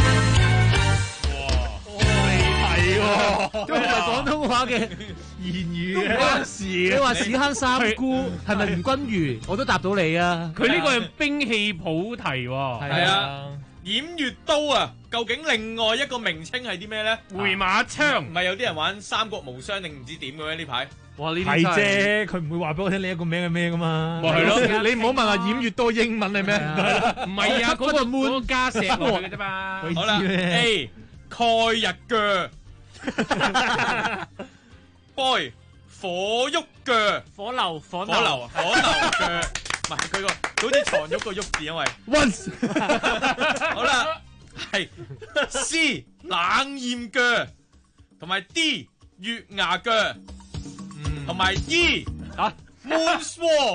係喎， 都唔係廣東話嘅言語嘅關事。 你話屎坑三姑係咪吳君如？我都答到你啊！ 佢呢個係兵器譜題喎。 係啊，偃月刀啊，究竟另外一個名稱係啲咩咧？ 回馬槍。 唔係有啲人玩三國無雙定唔知點嘅咩呢排？ 哇！呢啲係啫，佢唔會話俾我聽你一個名係咩噶嘛？ 咪係咯， 你唔好問話偃月刀英文係咩？ 唔係啊，嗰個 moon 加石落去嘅啫嘛。 好啦 ，A 蓋日腳。boy 火喐腳， 火流腳， 唔係佢個好似床褥個喐字，因為 once 好啦，係 C 冷豔腳，同埋 D 月牙腳，同埋 E moon sword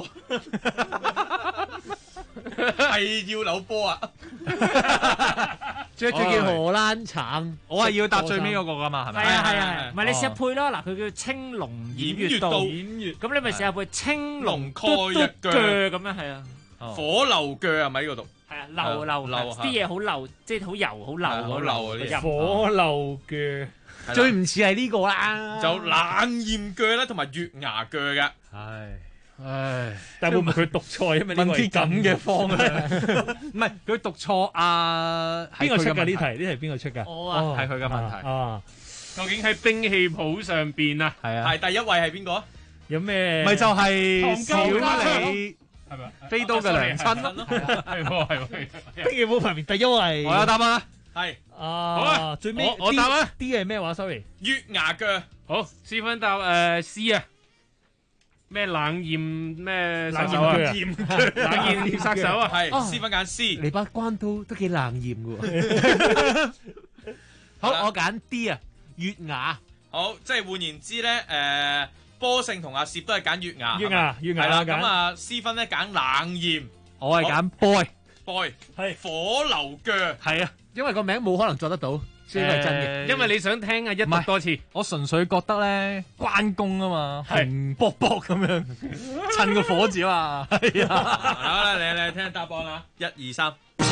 係要扭波啊！ 着住件荷蘭橙， 我係要答最尾嗰個噶嘛，係咪？ 係啊，唔係你試下配咯。嗱，佢叫青龍偃月刀，咁你咪試下配青龍蓋日腳咁樣係啊。 火流腳係咪呢個讀？ 係啊，流啲嘢好流，即係好油好流好流啊！呢火流腳最唔似係呢個啦， 就冷豔腳啦，同埋月牙腳嘅。 唉，但會唔會佢讀錯？因為問啲咁嘅方咧，唔係佢讀錯啊！邊個出㗎呢題？呢題邊個出㗎？ 我啊， 係佢嘅問題啊！ 究竟喺兵器譜上邊啊？ 係啊， 係第一位係邊個？ 有咩？咪就係小李係咪？飛刀嘅娘親咯，係喎。 兵器譜排名第一位，我有答案啦。 係啊，最尾我答啊 D 係咩話 ？Sorry， 月牙腳。 好，C 分答C 啊。咩冷豔咩殺手啊？冷豔殺手啊！ 係 C 分揀 C。 你把關刀都幾冷豔嘅喎。好，我揀 D 啊，月牙。 好，即係換言之咧，波勝同阿攝都係揀月牙。 月牙係啦。咁啊，C 分咧揀冷豔， 我係揀 boy 係火流腳。 係啊，因為個名冇可能作得到。呢個係真嘅， 因為你想聽啊，一讀多次。 我純粹覺得咧，關公啊嘛，紅卜卜咁樣，趁個火字啊嘛。係啊， 好啦，你聽答案啊，1、2、3。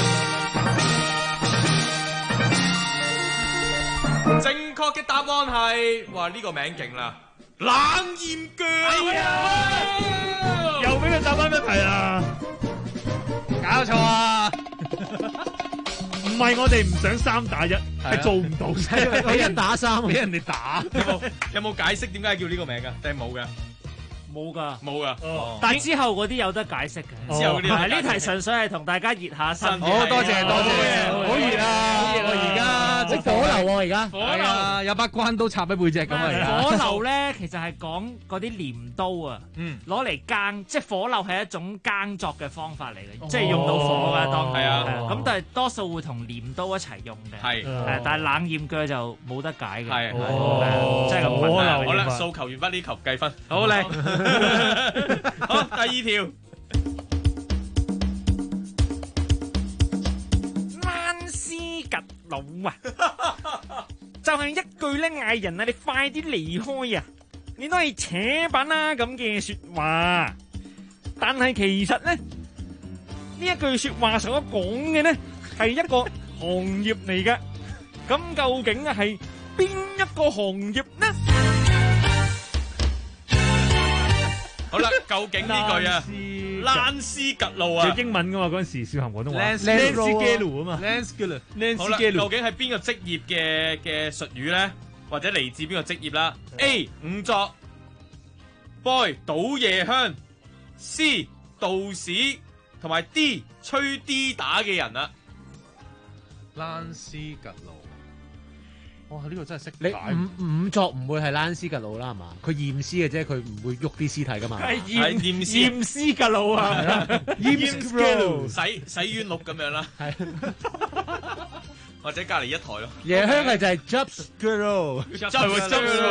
正確嘅答案係，哇呢個名勁啦，冷豔腳。 又俾佢答翻一題啊！搞錯啊！唔係我哋唔想3打1，係做唔到，俾人打3，俾人哋打。 有冇解釋點解叫呢個名噶？定係冇嘅？ 冇㗎， 冇㗎。 但係之後嗰啲有得解釋嘅。 之後嗰啲有得解釋呢題純粹係同大家熱下身。 好多謝，好熱啊！好熱啊！而家即火流喎，而家火流啊，有把關刀插喺背脊咁啊！ 火流咧，其實係講嗰啲鐮刀啊，攞嚟耕，即係火流係一種耕作嘅方法嚟嘅，即係用到火㗎當然。 係啊， 咁但係多數會同鐮刀一齊用嘅。 係， 但係冷艷鋸就冇得解嘅。 係， 即係咁困難。 好啦，掃球完畢呢球計分，好嚟。好，第二條。 爛絲吉佬啊，就係一句咧嗌人啊，你快啲離開啊！你都係扯板啦咁嘅說話，但係其實咧呢一句說話所講嘅呢係一個行業嚟嘅，咁究竟啊係邊一個行業呢？ 好啦，究竟呢句啊，爛絲吉路啊， 有英文噶嘛？嗰陣時少行廣東話 ，Landscape 啊嘛 ，Landscape。 好啦，究竟係邊個職業嘅術語咧？或者嚟自邊個職業啦 ？A 仵作 ，boy 倒夜香 ，C 道士，同埋 D 吹 D 打嘅人啊。 爛絲吉路。哇！呢個真係識你仵作唔會係爛絲吉路啦，係嘛？佢驗屍嘅啫，佢唔會喐啲屍體噶嘛。 係驗屍吉路啊！驗屍洗冤錄咁樣啦。係。或者隔離一台咯。 夜香係就係 Jobs Girl，Jobs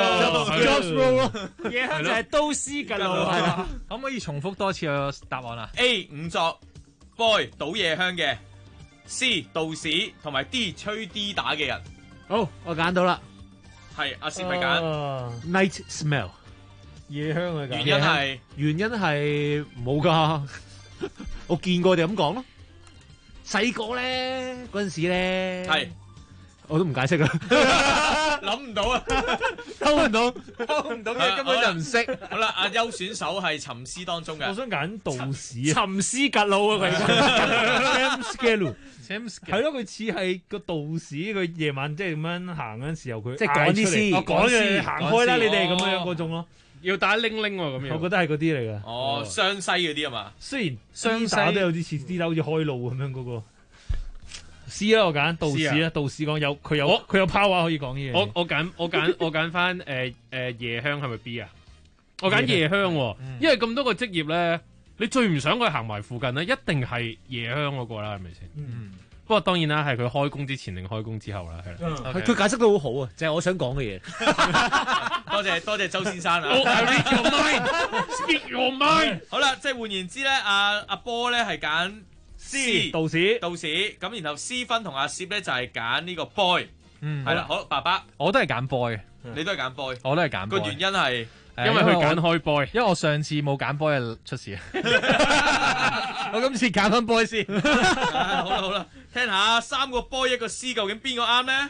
Roll 咯。 夜香就係刀絲吉路，係啦。 可唔可以重複多次個答案啊 ？A 仵作 ，boy 倒夜香嘅 ，C 道士，同埋 D 吹 D 打嘅人。 好，我揀到啦。 係阿薛咪揀 Night Smell 夜香啊！ 原因係冇噶，我見過就咁講咯。細個咧嗰陣時咧， 係我都唔解釋啦， 諗唔到啊， 偷唔到嘅根本就唔識。 好啦，阿優選手係沉思當中嘅， 我想揀道士啊， 沉思吉路啊，佢。 係咯，佢似係個道士，佢夜晚即係咁樣行嗰陣時候，佢即係趕啲屍， 趕嘅行開啦，你哋咁樣嗰種咯， 要打鈴鈴喎咁樣。 我覺得係嗰啲嚟嘅。 哦，湘西嗰啲啊嘛。 雖然湘西都有啲似啲啦，好似開路咁樣嗰個。C 啦，我揀道士啦，道士講有佢有 power 可以講呢嘢。 我揀翻夜香係咪 B 啊？我揀夜香喎，因為咁多個職業咧。你最唔想佢行埋附近咧，一定係夜香嗰個啦，係咪先？不過當然啦，係佢開工之前定開工之後啦，係啦。 佢解釋得好好啊，就係我想講嘅嘢。多謝周先生啊。 Speak your mind，speak your mind。 好啦，即係換言之咧，阿波咧係揀 C 道士， 咁然後 C 分同阿攝咧就係揀呢個 boy。係啦，好，爸爸， 我都係揀 boy， 你都係揀 boy， 我都係揀 boy。 個原因係。 因為佢揀開 boy， 因為我上次冇揀 boy 就出事，我今次揀翻 boy 先。 好啦，聽下3個 boy 1個 C， 究竟邊個啱呢？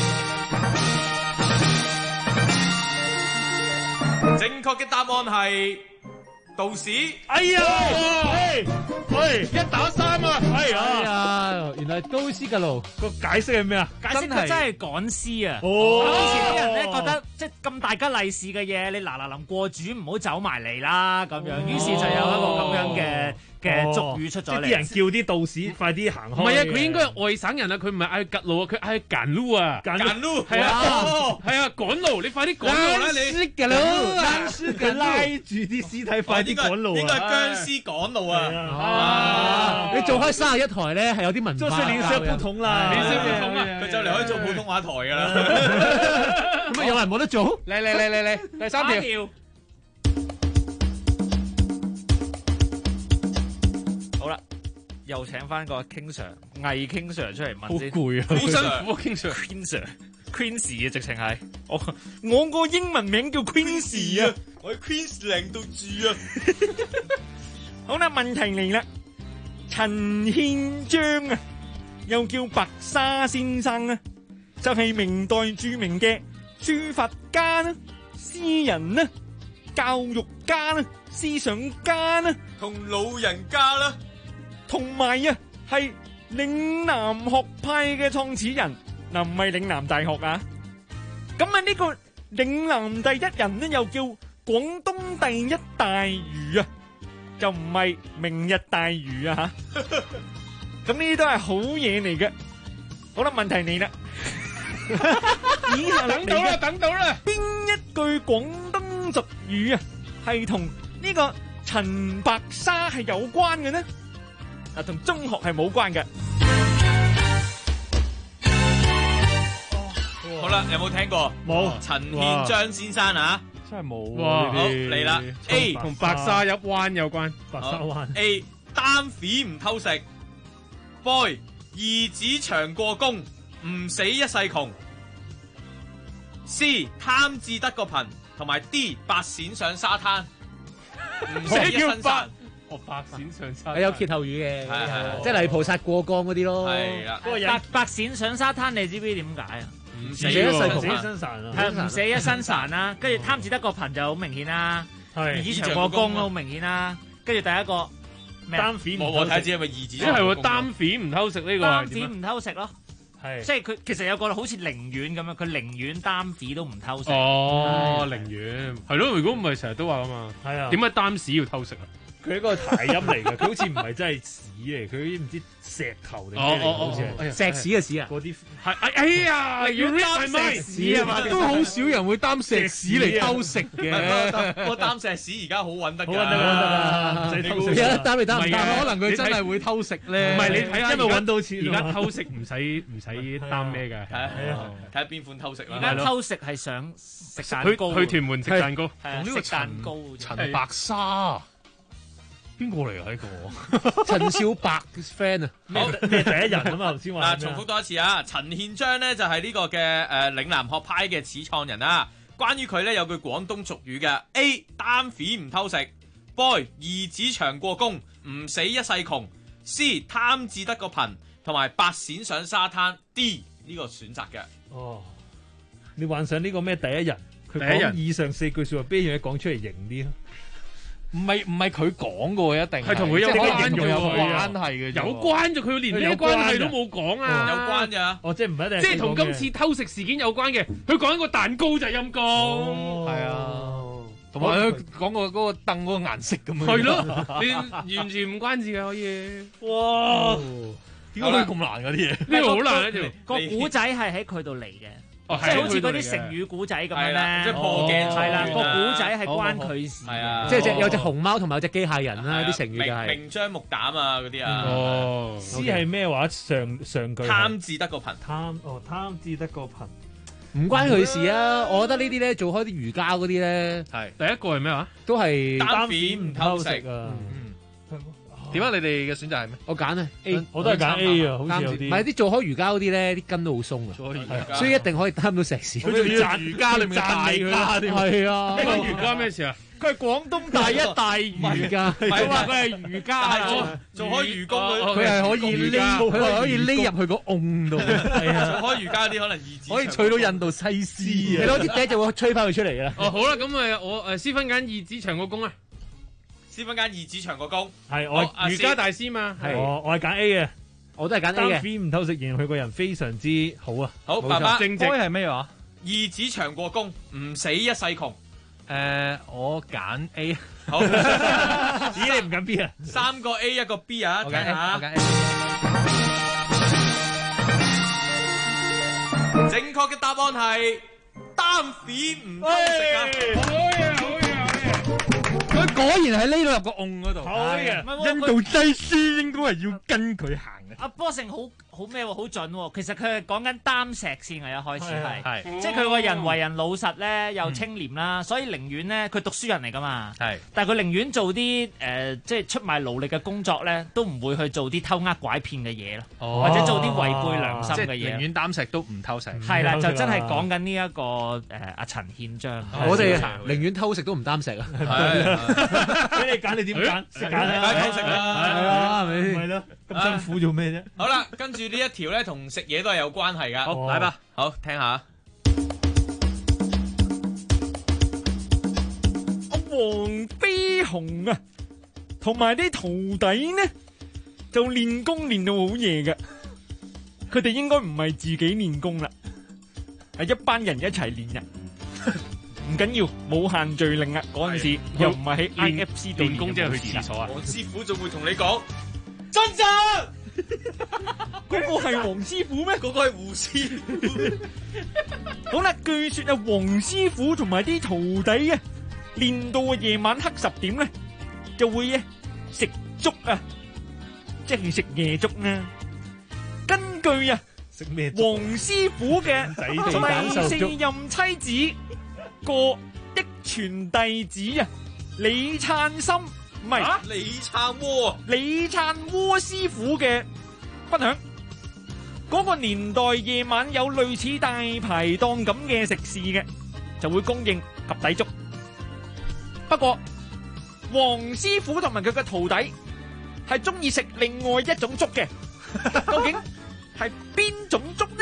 正確嘅答案係道士。 哎呀，喂， 一打3啊！ 哎呀，原來刀絲吉路個解釋係咩啊？ 解釋佢真係趕屍啊！ 以前啲人咧覺得即係咁大吉利是嘅嘢，你嗱臨過主唔好走埋嚟啦咁樣，於是就有一個咁樣嘅俗語出咗嚟。 啲人叫啲道士快啲行開。 唔係啊，佢應該係外省人啊，佢唔係嗌吉路啊，佢嗌趕路啊。 趕路係啊，係啊，趕路，你快啲趕路啦你。 佢拉住啲屍體快啲趕路啊！ 應該係僵屍趕路啊！ 你做開31台咧係有啲文化。 就是連寫普通啦， 連寫普通啊！ 佢就嚟可以做普通話台噶啦。 咁啊有人冇得做？ 嚟，第3條。 好啦，又請翻個 King Sir 魏 King Sir 出嚟問先。 好攰啊！ 好辛苦 King Sir。Queens 啊，直情係我個英文名叫 Queens 啊， 我喺 Queensland 度住啊。 好啦，問題嚟啦，陳憲章啊，又叫白沙先生啊，就係明代著名嘅書法家啦、詩人啦、教育家啦、思想家啦， 同老人家啦， 同埋啊係嶺南學派嘅創始人。嗱，唔係嶺南大學啊，咁啊呢個嶺南第一人呢，又叫廣東第一大魚啊，就唔係明日大嶼啊吓。咁呢啲都係好嘢嚟嘅。好啦，問題嚟啦。以下等到啦。 邊一句廣東俗語啊，係同呢個陳白沙係有關嘅呢？嗱，同中學係冇關嘅。 好啦，有冇聽過？ 冇。 陳憲章先生啊， 真係冇。 哇， 好嚟啦 ！A 同白沙一灣有關。 白沙灣。 A 擔匪唔偷食 ，Boy 二子長過公，唔死一世窮。C 貪字得個貧，同埋 D 白閃上沙灘，唔死一身散。 白閃上沙灘有歇後語嘅， 係即係泥菩薩過江嗰啲咯。 係啦， 嗰個人白閃上沙灘，你知唔知點解啊？ 唔死一世窮， 係唔死一身潺啦。跟住貪字得個貧就好明顯啦，二子長過公都好明顯啦。跟住第一個擔匪唔偷食， 我睇下係咪二子？ 即係喎，擔匪唔偷食呢個。 擔匪唔偷食咯。 係， 即係佢其實有個好似寧遠咁樣，佢寧遠擔匪都唔偷食。 哦，寧遠係咯，如果唔係成日都話㗎嘛。 係啊。 點解擔屎要偷食啊？ 佢一個諧音嚟嘅，佢好似唔係真係屎嚟，佢唔知石頭定咩嚟，好似係石屎嘅屎啊！ 嗰啲係哎呀，要擔石屎啊嘛， 都好少人會擔石屎嚟偷食嘅。 我擔石屎而家好揾得㗎， 好揾得啦，唔使偷食。 而家擔你擔唔擔？可能佢真係會偷食咧。 唔係你睇下， 因為揾到錢。 而家偷食唔使擔咩嘅， 睇下邊款偷食啦。 而家偷食係想食蛋糕， 去屯門食蛋糕， 食蛋糕。 陳白沙。邊個嚟啊？呢個陳少白 friend 啊， 好咩第一人啊嘛？頭先話嗱，重複多一次啊！陳憲章咧就係呢個嘅嶺南學派嘅始創人啊。關於佢咧有句廣東俗語嘅 A 擔匪唔偷食 ，Boy 二子長過公，唔死一世窮 ，C 貪字得個貧，同埋白閃上沙灘 D 呢個選擇嘅。 哦，你幻想呢個咩第一人？佢講以上4句說話，邊樣嘢講出嚟型啲咯？ 唔係佢講嘅喎，一定係同佢有關嘅， 有關係嘅， 有關就佢連咩關係都冇講啊， 有關咋？ 哦，即係唔一定， 即係同今次偷食事件有關嘅。佢講一個蛋糕就陰公， 係啊，同埋佢講個嗰個凳嗰個顏色咁樣， 係咯，你完全唔關事嘅可以。 哇， 點解可以咁難㗎啲嘢？ 呢個好難啊！條個古仔係喺佢度嚟嘅。 即係好似嗰啲成語古仔咁樣咧， 即係破鏡係啦，個古仔係關佢事， 係啊， 即係有隻熊貓同埋有隻機械人啦，啲成語就係明張目膽啊嗰啲啊。 哦，C 係咩話？上句貪字得個貧， 貪字得個貧， 唔關佢事啊！我覺得呢啲咧做開啲瑜伽嗰啲咧， 係第一個係咩話？ 都係擔匪唔偷食啊。 點解你哋嘅選擇係咩？我揀啊 A， 我都係揀 A 啊，好似有啲。 唔係啲做開瑜伽嗰啲咧，啲筋都好鬆啊，所以一定可以擔到石屎。 佢仲要瑜伽裏面大家添， 係啊！ 呢個瑜伽咩事啊？ 佢係廣東第一大瑜伽，佢話佢係瑜伽， 做開瑜伽佢係可以匿，佢係可以匿入去個甕度。 係啊，做開瑜伽啲可能二字可以取到印度西施啊！你攞啲笛就會吹翻佢出嚟啦。 哦，好啦，咁我私分揀二子長過公啊。 先分間二子長過公， 係我瑜伽大師嘛， 係我係揀 A 嘅， 我都係揀 A 嘅。 擔匪唔偷食，形容佢個人非常之好啊！ 好，爸爸正直係咩話？ 二子長過公，唔死一世窮。 我揀 A。 好，咦？你唔揀 B 啊 ？3個 A 1個 B 啊，睇下。 我揀 A。正確嘅答案係擔匪唔偷食啊！ 好嘢，好嘢！ 佢果然係匿到入個甕嗰度。 好嘅，印度西施應該係要跟佢行嘅。 阿波成好咩喎？好準喎！其實佢係講緊擔石先嘅，一開始係，即係佢個人為人老實咧，又清廉啦，所以寧願咧，佢讀書人嚟噶嘛。係，但係佢寧願做啲即係出賣勞力嘅工作咧，都唔會去做啲偷呃拐騙嘅嘢咯，或者做啲違背良心嘅嘢。 寧願擔石都唔偷食。 係啦，就真係講緊呢一個阿陳憲章。 我哋寧願偷食都唔擔石啊！ 俾你揀，你點揀？識揀梗係偷食啦， 係啊，係咪？係咯，咁辛苦做咩啫？ 好啦，跟住呢一條咧，同食嘢都係有關係噶。 好，嚟吧。 好，聽下。 阿黃飛鴻啊，同埋啲徒弟呢，就練功練到好夜嘅。佢哋應該唔係自己練功啦，係一班人一齊練嘅。 唔緊要，冇限聚令啊！嗰陣時又唔係喺 IFC 度練功，即係去廁所啊！ 黃師傅仲會同你講真相。 嗰個係黃師傅咩？ 嗰個係胡師傅。 好啦，據說啊，黃師傅同埋啲徒弟啊，練到夜晚黑10點咧，就會食粥啊，即係食夜粥啊。根據啊， 食咩？ 黃師傅嘅第4任妻子個的傳弟子啊，李燦森。唔係李燦窩， 李燦窩師傅嘅分享。嗰個年代夜晚有類似大排檔咁嘅食肆嘅，就會供應及第粥。不過黃師傅同埋佢嘅徒弟係中意食另外一種粥嘅，究竟係邊種粥呢？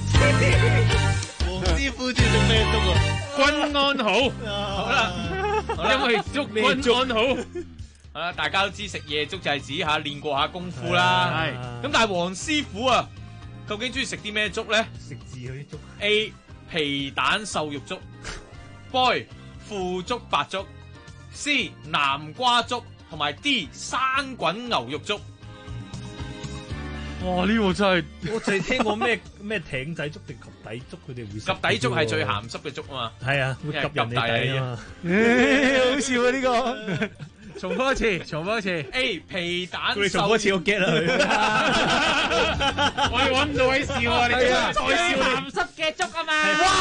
黃師傅中意食咩粥啊？ 均安好， 好啦， 因為粥均安好。 大家都知食夜粥就係指下練過下功夫啦。係咁，但係黃師傅啊，究竟中意食啲咩粥咧？ 食字嗰啲粥。 A 皮蛋瘦肉粥，B 腐竹白粥，C 南瓜粥，同埋 D 生滾牛肉粥。 哇！呢個真係我淨係聽過咩艇仔粥定及底粥，佢哋會食。 及底粥係最鹹濕嘅粥啊嘛。 係啊，會及人哋底啊嘛。好笑啊！呢個。重複一次。A 皮蛋。佢哋重複一次，我 get 啦佢。 我哋揾唔到位笑啊！你再笑鹹濕嘅粥啊嘛。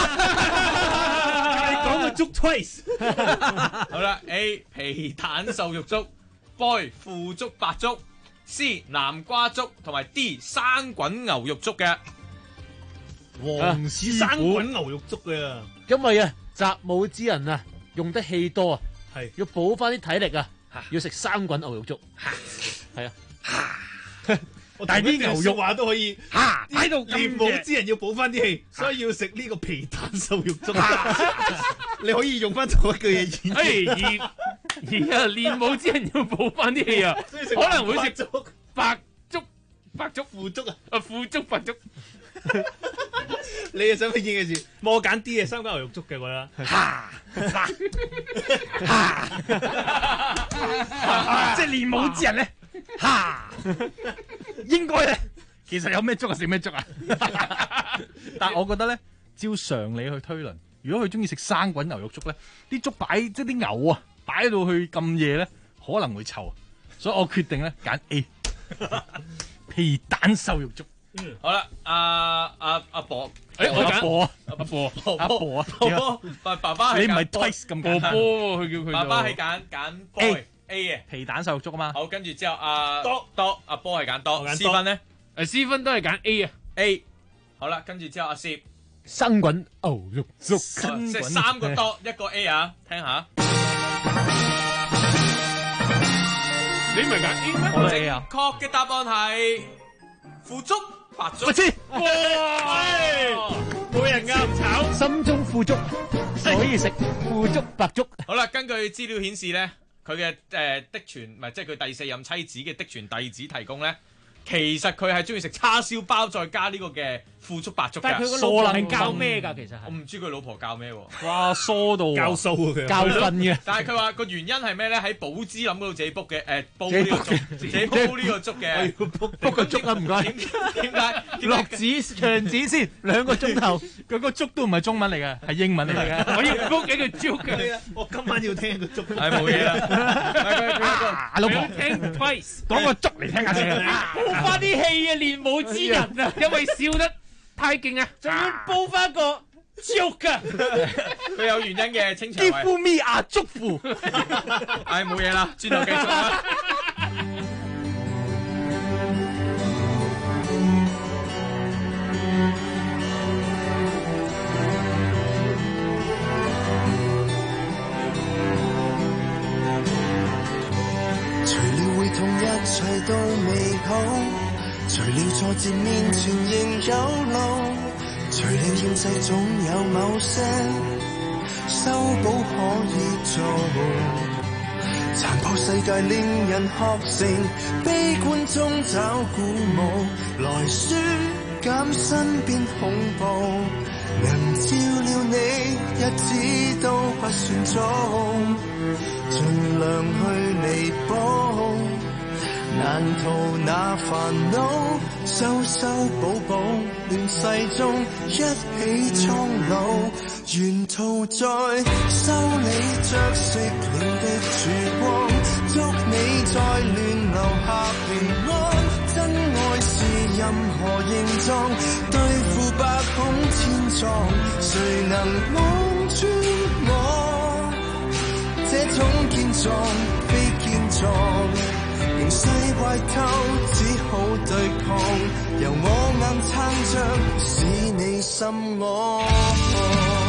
你講個粥 twice。 好啦 ，A 皮蛋瘦肉粥，B 腐竹白粥，C 南瓜粥，同埋 D 生滾牛肉粥嘅。 黃師傅生滾牛肉粥嘅，因為啊，習武之人啊，用得氣多啊，係要補翻啲體力啊。要食生滾牛肉粥，係啊，但係啲牛肉話都可以喺度練武之人要補翻啲氣，所以要食呢個皮蛋瘦肉粥。你可以用翻同一句嘢演。 而練武之人要補翻啲氣啊，可能會食白粥腐粥啊，腐粥白粥。 你又想唔想演嘅事？我揀 D 嘅生滾牛肉粥嘅我啦。即係練武之人咧，應該咧，其實有咩粥就食咩粥啊！但係我覺得咧，照常理去推論，如果佢中意食生滾牛肉粥咧，啲粥擺即係啲牛啊，擺到去咁夜咧，可能會臭，所以我決定咧揀 A 皮蛋瘦肉粥。 好啦，阿伯， 我揀阿伯，爸爸你唔係 twice 咁簡單， 佢叫佢爸爸係揀 boy A 嘅皮蛋瘦肉粥啊嘛。 好，跟住之後多阿波係揀多，C 分咧 ，C 分都係揀 A 啊 A。好啦，跟住之後阿攝生滾牛肉粥， 即係3個多1個 A 啊，聽下。 你唔係揀 A 咩？ 我 A 啊。確嘅答案係腐竹白粥。 我知。 哇！冇人啱炒， 心中腐竹，所以食腐竹白粥。 好啦，根據資料顯示咧，佢嘅的傳唔係即係佢第4任妻子嘅的傳弟子提供咧，其實佢係中意食叉燒包再加呢個嘅腐竹白粥嘅。 但係佢個老婆係教咩㗎？其實係我唔知佢老婆教咩喎。 哇，疏到教數佢教訓嘅。 但係佢話個原因係咩咧？喺寶芝諗嗰度自己煲嘅煲呢個粥，自己煲呢個粥嘅。 我要煲個粥啊！唔該。 點解？ 落紙長紙先2個鐘頭，佢個粥都唔係中文嚟嘅，係英文嚟嘅。 我要煲幾個粥嘅。 我今晚要聽個粥。 係冇嘢啦。 老婆聽 twice 講個粥嚟聽下先。 煲翻啲氣啊！練武之人啊， 因為笑得太勁啊， 仲要煲翻個粥噶。 佢有原因嘅，清腸胃。 Give me a 粥符。 唉，冇嘢啦，轉頭繼續啦。 除了會痛，一切都美好。除了挫折面前仍有路，除了厭世總有某些修補可以做。殘破世界令人學成悲觀中找鼓舞，來紓減身邊恐怖。 能照料你日子都不算早，盡量去彌補，難逃那煩惱，修修補補，亂世中一起蒼老，沿途在修理着熄了的曙光，祝你在亂留下平安。真愛是任何形狀，對付百孔千瘡，誰能望穿我這種健壯非健壯，形勢壞透只好對抗，由我硬撐着使你心安。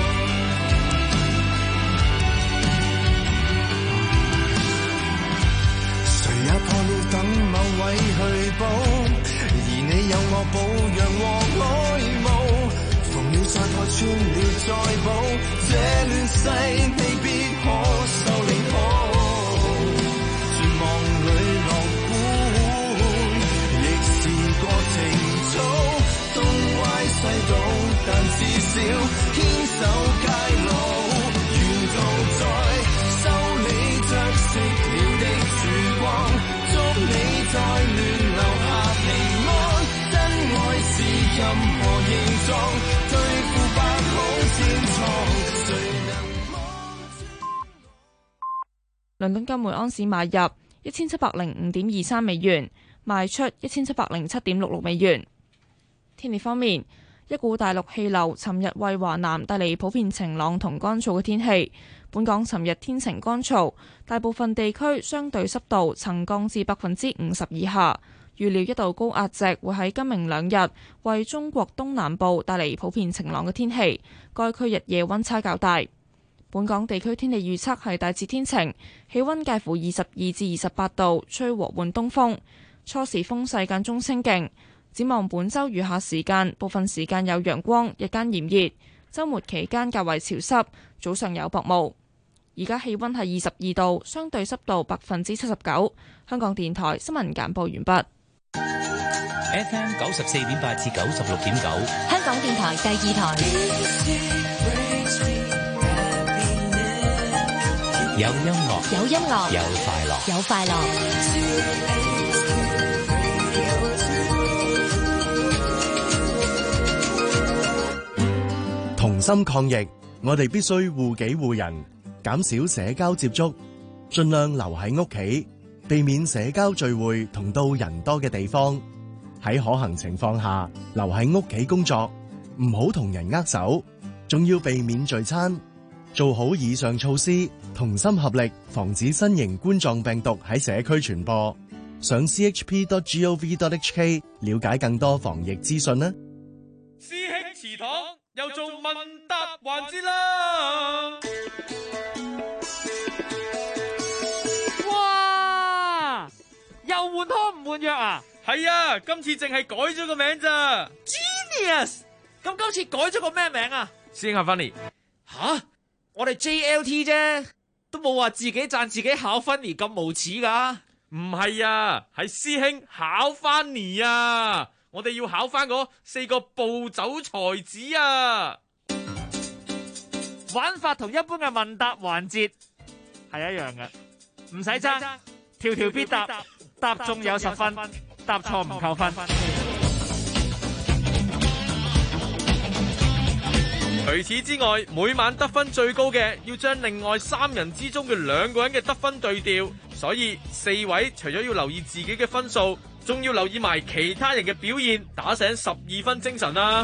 也破了等某位去補，而你有我保養和愛慕，縫了再破穿了再補，這亂世未必可修理好，絕望裏樂觀，亦是過程操，東歪西倒，但至少牽手偕老，沿途在修理着熄了的曙光，祝你在亂留下平安。真愛是任何形狀，對付百孔千瘡，誰能望穿？ 倫敦金每盎司買入1705.23美元，賣出1707.66美元。天氣方面，一股大陸氣流尋日為華南帶嚟普遍晴朗同乾燥嘅天氣。本港尋日天晴乾燥，大部分地區相對濕度曾降至50%以下。預料一道高壓脊會喺今明兩日為中國東南部帶嚟普遍晴朗嘅天氣，該區日夜溫差較大。本港地區天氣預測係大致天晴，氣溫介乎22至28度，吹和緩東風，初時風勢間中清勁。展望本週餘下時間，部分時間有陽光，日間炎熱，週末期間較為潮濕，早上有薄霧。而家氣溫係22度，相對濕度79%。香港電台新聞簡報完畢。 FM 94.8至96.9， 香港電台第二台。 有音樂， 有音樂， 有快樂， 有快樂。 同心抗疫，我哋必須護己護人，減少社交接觸，盡量留喺屋企，避免社交聚會同到人多嘅地方。喺可行情況下，留喺屋企工作，唔好同人握手，仲要避免聚餐。做好以上措施，同心合力，防止新型冠狀病毒喺社區傳播。上 chp.gov.hk 了解更多防疫資訊啦。 師兄祠堂又做問答環節啦！ 哇！又換湯唔換藥啊？ 係啊，今次淨係改咗個名咋。 Genius！ 咁今次改咗個咩名啊？ 師兄阿 Funny， 吓？我哋 JLT 啫，都冇話自己讚自己考 Funny 咁無恥噶。 唔係啊，係師兄考 Funny 啊！我哋要考翻嗰4個暴走才子啊！ 玩法同一般嘅問答環節係一樣嘅，唔使爭，條條必答，答中有10分，答錯唔扣分。 除此之外，每晚得分最高嘅要將另外3人之中嘅2個人嘅得分對調，所以4位除咗要留意自己嘅分數，仲要留意埋其他人嘅表現，打醒12分精神啊！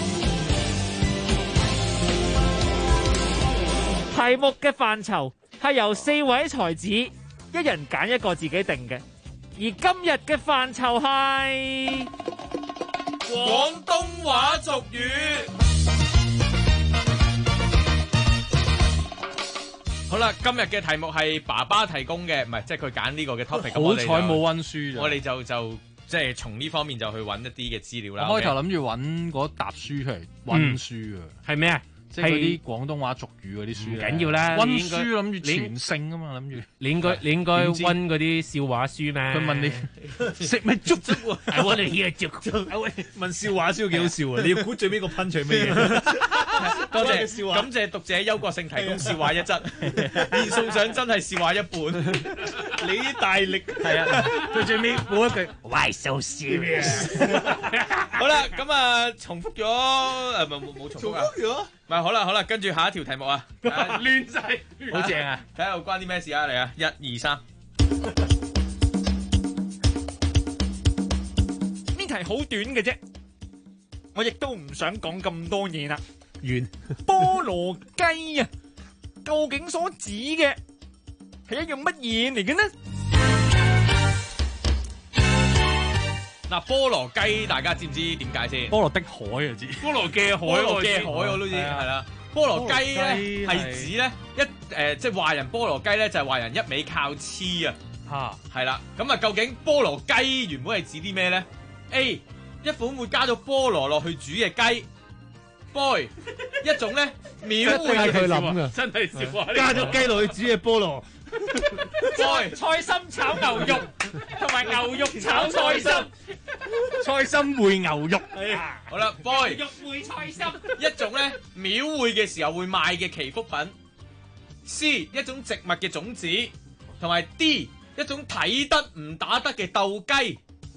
題目嘅範疇係由4位才子一人揀一個自己定嘅，而今日嘅範疇係廣東話俗語。好啦，今日嘅題目係爸爸提供嘅，唔係即係佢揀呢個嘅 topic。 好彩冇溫書， 我哋就即係從呢方面就去揾一啲嘅資料啦。 我開頭諗住揾嗰沓書出嚟溫書啊， 係咩啊？ 即係嗰啲廣東話俗語嗰啲書唔緊要啦， 溫你應該書諗住全勝啊嘛，諗住你應該溫嗰啲笑話書咩？ 佢問你食咩粥喎 ？I want to hear a joke。 問笑話書幾好笑啊！你要估最尾個噴係咩嘢？ 多謝感謝讀者優國勝提供笑話一則，現送上真係笑話一本。 你大力係啊！ 佢最尾冇一句 Why so serious？ 好啦，咁啊，重複咗冇重複啊？唔係好啦，跟住下一條題目啊， 亂晒， 好正啊！睇下關啲咩事啊？嚟啊！1、2、3， 呢題好短嘅啫，我亦都唔想講咁多嘢啦。 完菠蘿雞啊，究竟所指嘅係一樣乜嘢嚟嘅呢？ 嗱，菠蘿雞大家知唔知點解先？ 菠蘿的海啊知， 菠蘿嘅海我都知係啦。菠蘿雞咧係指咧即係話人菠蘿雞咧就係話人一味靠黐啊嚇，係啦。咁啊，究竟菠蘿雞原本係指啲咩咧 ？A 一款會加咗菠蘿落去煮嘅雞。boy 一種咧秒會係佢諗㗎， 真係笑話， 加咗雞落去煮嘅菠蘿。 菜心炒牛肉同埋牛肉炒菜心， 菜心燴牛肉。 好啦 ，boy 肉燴菜心， 一種咧秒會嘅時候會賣嘅祈福品。C 一種植物嘅種子，同埋 D 一種睇得唔打得嘅鬥雞。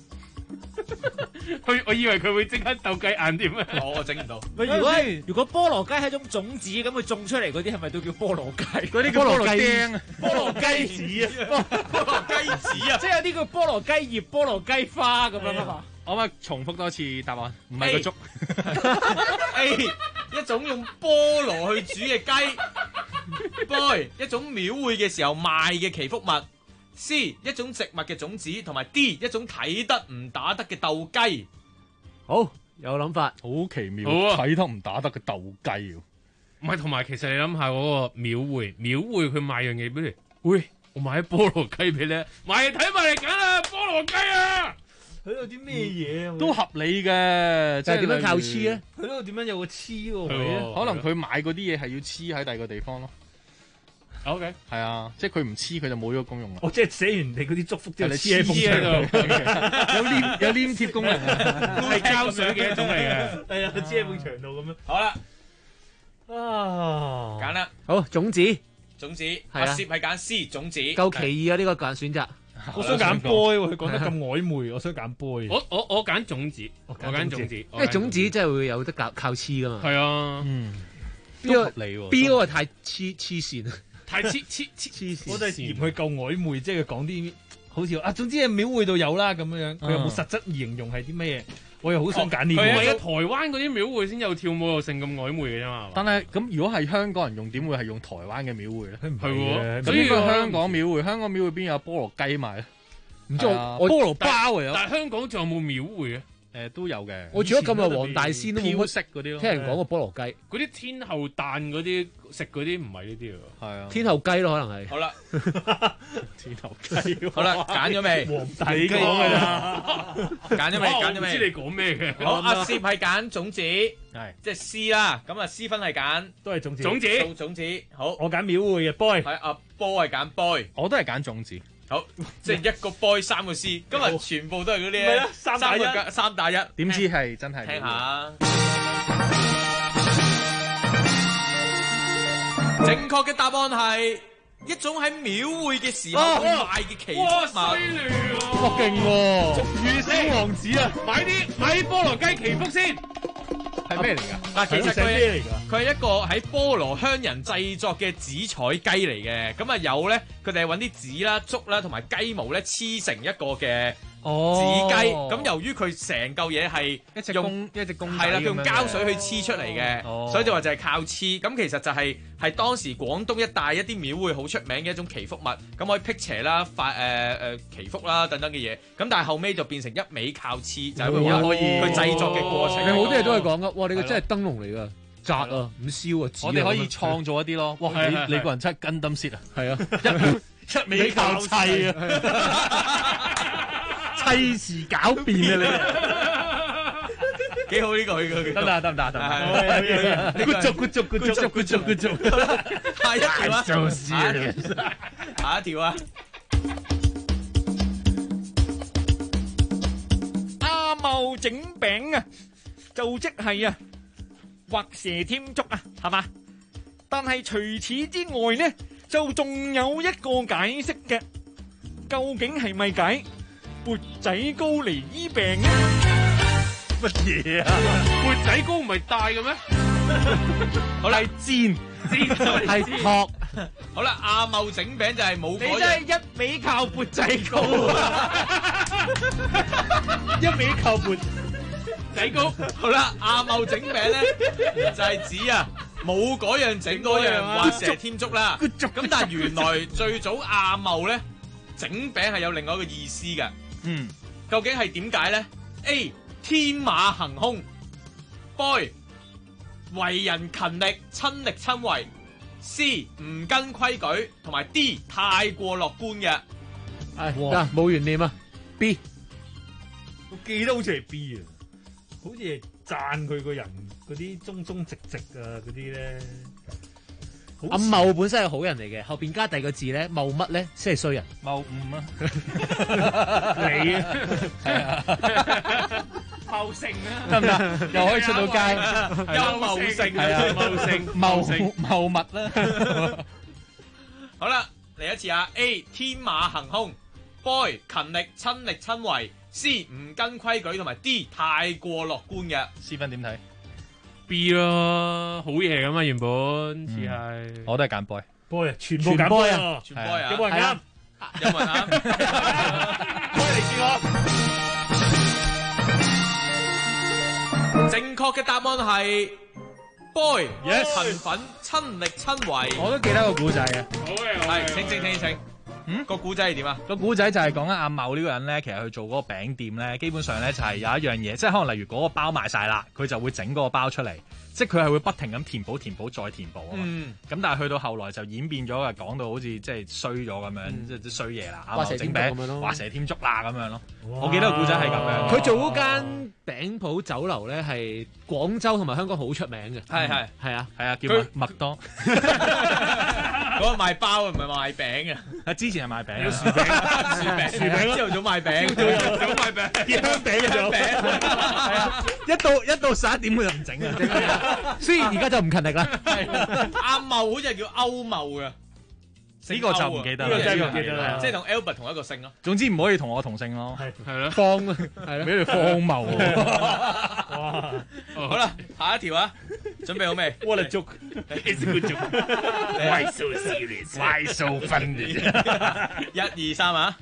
我以為佢會即刻鬥雞眼點啊！ 我整唔到。 如果菠蘿雞係一種種子，咁佢種出嚟嗰啲係咪都叫菠蘿雞？ 嗰啲叫菠蘿釘啊， 菠蘿雞子啊， 菠蘿雞子啊， 即係有啲叫菠蘿雞葉、菠蘿雞花咁樣啊嘛。 可唔可以重複多次答案？唔係個粥。 A 一種用菠蘿去煮嘅雞。boy 一種廟會嘅時候賣嘅祈福物。C 一種植物嘅種子，同埋 D 一種睇得唔打得嘅鬥雞。 好有諗法，好奇妙，睇得唔打得嘅鬥雞。 唔係，同埋其實你諗下嗰個廟會佢賣樣嘢俾你，喂，我買啲菠蘿雞俾你，買嚟睇埋嚟揀啊，菠蘿雞啊！ 佢有啲咩嘢都合理嘅， 就係點樣靠黐咧？ 佢嗰度點樣有個黐個位咧？可能佢買嗰啲嘢係要黐喺第二個地方咯。 OK， 係啊，即係佢唔黐佢就冇咗個功用啦。 即係寫完你嗰啲祝福之後，你黐喺埲牆度， 有黏貼功能， 係膠水嘅一種嚟嘅。 係啊，黐喺埲牆度咁樣。 好啦，揀啦。 好種子， 阿攝係揀 C 種子。 夠奇異啊！呢個揀選擇。 我想揀 boy 喎，佢講得咁曖昧，我想揀 boy。 我揀種子，我揀種子， 因為種子真係會有得靠黐噶嘛。 係啊， 都合理喎。B 嗰個太黐線啊！ 太黐線， 我就係嫌佢夠曖昧，即係佢講啲好似總之係廟會度有啦咁樣，佢有冇實質形容係啲咩嘢？我又好想揀呢個。 唔係啊，台灣嗰啲廟會先有跳舞又成咁曖昧嘅啫嘛。 但係咁，如果係香港人用，點會係用台灣嘅廟會咧？ 係喎， 咁呢個香港廟會，香港廟會邊有菠蘿雞賣咧？唔知我菠蘿包啊！ 但係香港仲有冇廟會啊？ 都有嘅。 我住咗咁耐黃大仙都冇乜食嗰啲咯。 聽人講過菠蘿雞， 嗰啲天后誕嗰啲食嗰啲唔係呢啲喎。 係啊，天后雞咯，可能係。 好啦， 天后雞。 好啦，揀咗未？ 黃大仙講㗎啦。 揀咗未？揀咗未？ 我唔知你講咩嘅。 好，阿攝係揀種子， 係即係 C 啦。咁啊，C 分係揀都係種子。 種子。好， 我揀廟會嘅 boy。 係阿波係揀 boy， 我都係揀種子。 好，即係一個 boy 3個 C，今日全部都係嗰啲3打1， 點知係真係？ 聽下，正確嘅答案係一種喺廟會嘅時候會賣嘅祈福物。 犀利喎！ 哇，勁喎！ 俗語小王子啊，買啲菠蘿雞祈福先。 係咩嚟㗎？ 嗱，其實佢係一個喺菠蘿香人製作嘅紫菜雞嚟嘅。咁啊有咧，佢哋係揾啲紙啦、竹啦同埋雞毛咧黐成一個嘅紙雞。咁由於佢成嚿嘢係一隻公係啦，佢用膠水去黐出嚟嘅，所以就話就係靠黐。咁其實就係當時廣東一帶一啲廟會好出名嘅一種祈福物，咁可以辟邪啦、祈福啦等等嘅嘢。咁但係後尾就變成一味靠黐，就係佢製作嘅過程。 你好多嘢都係講噶，哇！你個真係燈籠嚟噶，紮啊，唔燒啊，我哋可以創造一啲咯。哇！你個人真係跟燈舌啊，係啊，一味靠砌啊，砌詞狡辯啊你。 幾好呢個得唔得？得唔得？得。 good job。 下一條啊， So serious。 下一條啊。 阿茂整餅啊，就即係啊畫蛇添足啊，係嘛？但係除此之外呢，就仲有一個解釋嘅，究竟係咪解缽仔糕嚟醫病呢？ 乜嘢啊？缽仔糕唔係帶嘅咩？ 好啦， 煎係托。好啦，阿茂整餅就係冇嗰你真係一味靠缽仔糕一味靠缽仔糕。好啦，阿茂整餅咧就係指啊冇嗰樣整嗰樣畫蛇添足啦。咁但係原來最早阿茂咧整餅係有另外一個意思嘅。究竟係點解咧 ？A 天馬行空 ，boy 為人勤力，親力親為。C 唔跟規矩，同埋 D 太過樂觀嘅。 嗱，冇懸念啊 ，B。 我記得好似係 B 啊，好似係讚佢個人嗰啲忠忠直直啊嗰啲咧。 阿茂本身係好人嚟嘅，後邊加第二個字咧，茂乜咧先係衰人。 茂誤啊！ 你啊， 係啊。 茂盛啊， 得唔得？又可以出到街， 有茂盛， 係啊，茂物啦。 好啦，嚟一次啊 ！A 天馬行空 ，boy 勤力親力親為 ，C 唔跟規矩，同埋 D 太過樂觀嘅。 思芬點睇 ？B 咯，好嘢咁啊！原本似係， 我都係揀 boy。 boy 全部揀 boy 啊！ 全 boy 啊！ 有冇人啱？ 有冇人啱 ？boy 嚟試我。 正確嘅答案係 boy， Yes 勤奮親力親為。 我都記得個古仔嘅。 好嘅， 係，請。個古仔係點啊？ 個古仔就係講緊阿茂呢個人咧，其實佢做嗰個餅店咧，基本上咧就係有一樣嘢，即係可能例如嗰個包賣晒啦，佢就會整嗰個包出嚟，即係佢係會不停咁填補再填補啊嘛。咁但係去到後來就演變咗啊，講到好似即係衰咗咁樣，即係衰嘢啦。阿茂整餅畫蛇添足啦咁樣咯。我記得個古仔係咁樣。 佢做嗰間餅鋪酒樓咧係廣州同埋香港好出名嘅。 係啊， 叫麥當。 嗰個賣包唔係賣餅嘅， 之前係賣餅， 薯餅，朝頭早賣餅， 早賣餅，香餅嘅早餅， 係啊，一到11點佢就唔整啊，雖然而家就唔勤力啦。 阿茂好似係叫歐茂嘅。 呢個就唔記得啦， 即係同 Albert 同一個姓咯。 總之唔可以同我同姓咯， 係咯， 荒係咯， 俾佢荒謬喎。 哇！好啦，下一條啊，準備好未 ？What a joke! It's a good joke. Why so serious? Why so funny? 1、2、3啊！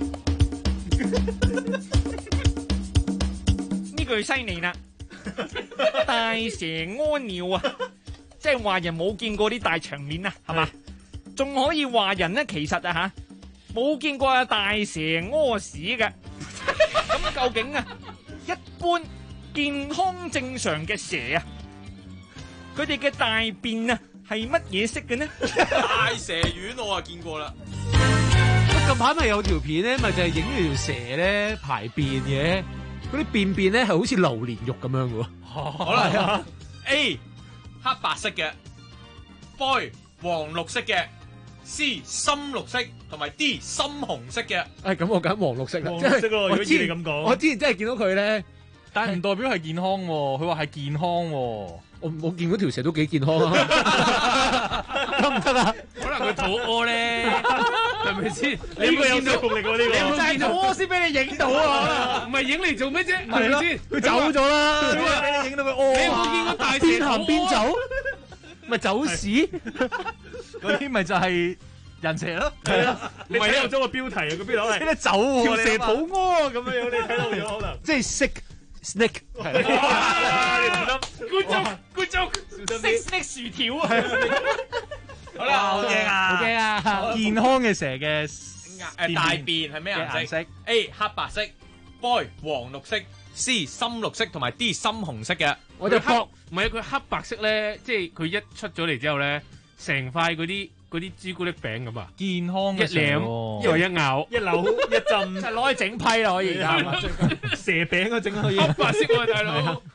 呢句犀利啦！大蛇屙尿啊，即係話人冇見過啲大場面啊，係嘛？仲可以話人咧，其實啊吓冇見過啊大蛇屙屎嘅。咁究竟啊，一般健康正常嘅蛇啊，佢哋嘅大便啊係乜嘢色嘅呢？ 大蛇丸我啊見過啦。 近排咪有條片咧，咪就係影住條蛇咧排便嘅，嗰啲便便咧係好似榴蓮肉咁樣嘅喎。 好啦 ，A 黑白色嘅 ，boy 黃綠色嘅。C 深綠色同埋 D 深紅色嘅， 咁我揀黃綠色啦。 黃綠色咯，如果依你咁講， 我之前真係見到佢咧， 但係唔代表係健康喎。佢話係健康喎。 我見嗰條蛇都幾健康啊，得唔得啊？ 可能佢肚屙咧，係咪先？ 呢個有說服力喎，呢個你有冇見到屙先俾你影到啊？ 唔係影嚟做咩啫？ 係咪先？佢走咗啦，點解俾你影到佢屙？ 你有冇見過大蛇邊行邊走？咪走屎？ 嗰啲咪就係人蛇咯。 係啊，你睇到咗個標題啊，個標題係識得走喎， 條蛇肚屙咁樣樣，你睇到咗可能。 即係 sick snake。 你唔得 ，good joke， snake 薯條啊！ 好啦，好驚啊！ 好驚啊！ 健康嘅蛇嘅大便係咩顏色 ？A 黑白色 ，boy 黃綠色 ，C 深綠色同埋 D 深紅色嘅。 我就搏，唔係佢黑白色咧，即係佢一出咗嚟之後咧，成塊嗰啲朱古力餅咁啊！ 健康嘅蛇， 一舐一咬， 一扭一浸， 就攞去整批啦，可以而家蛇餅啊整可以。 黑白色喎，大佬。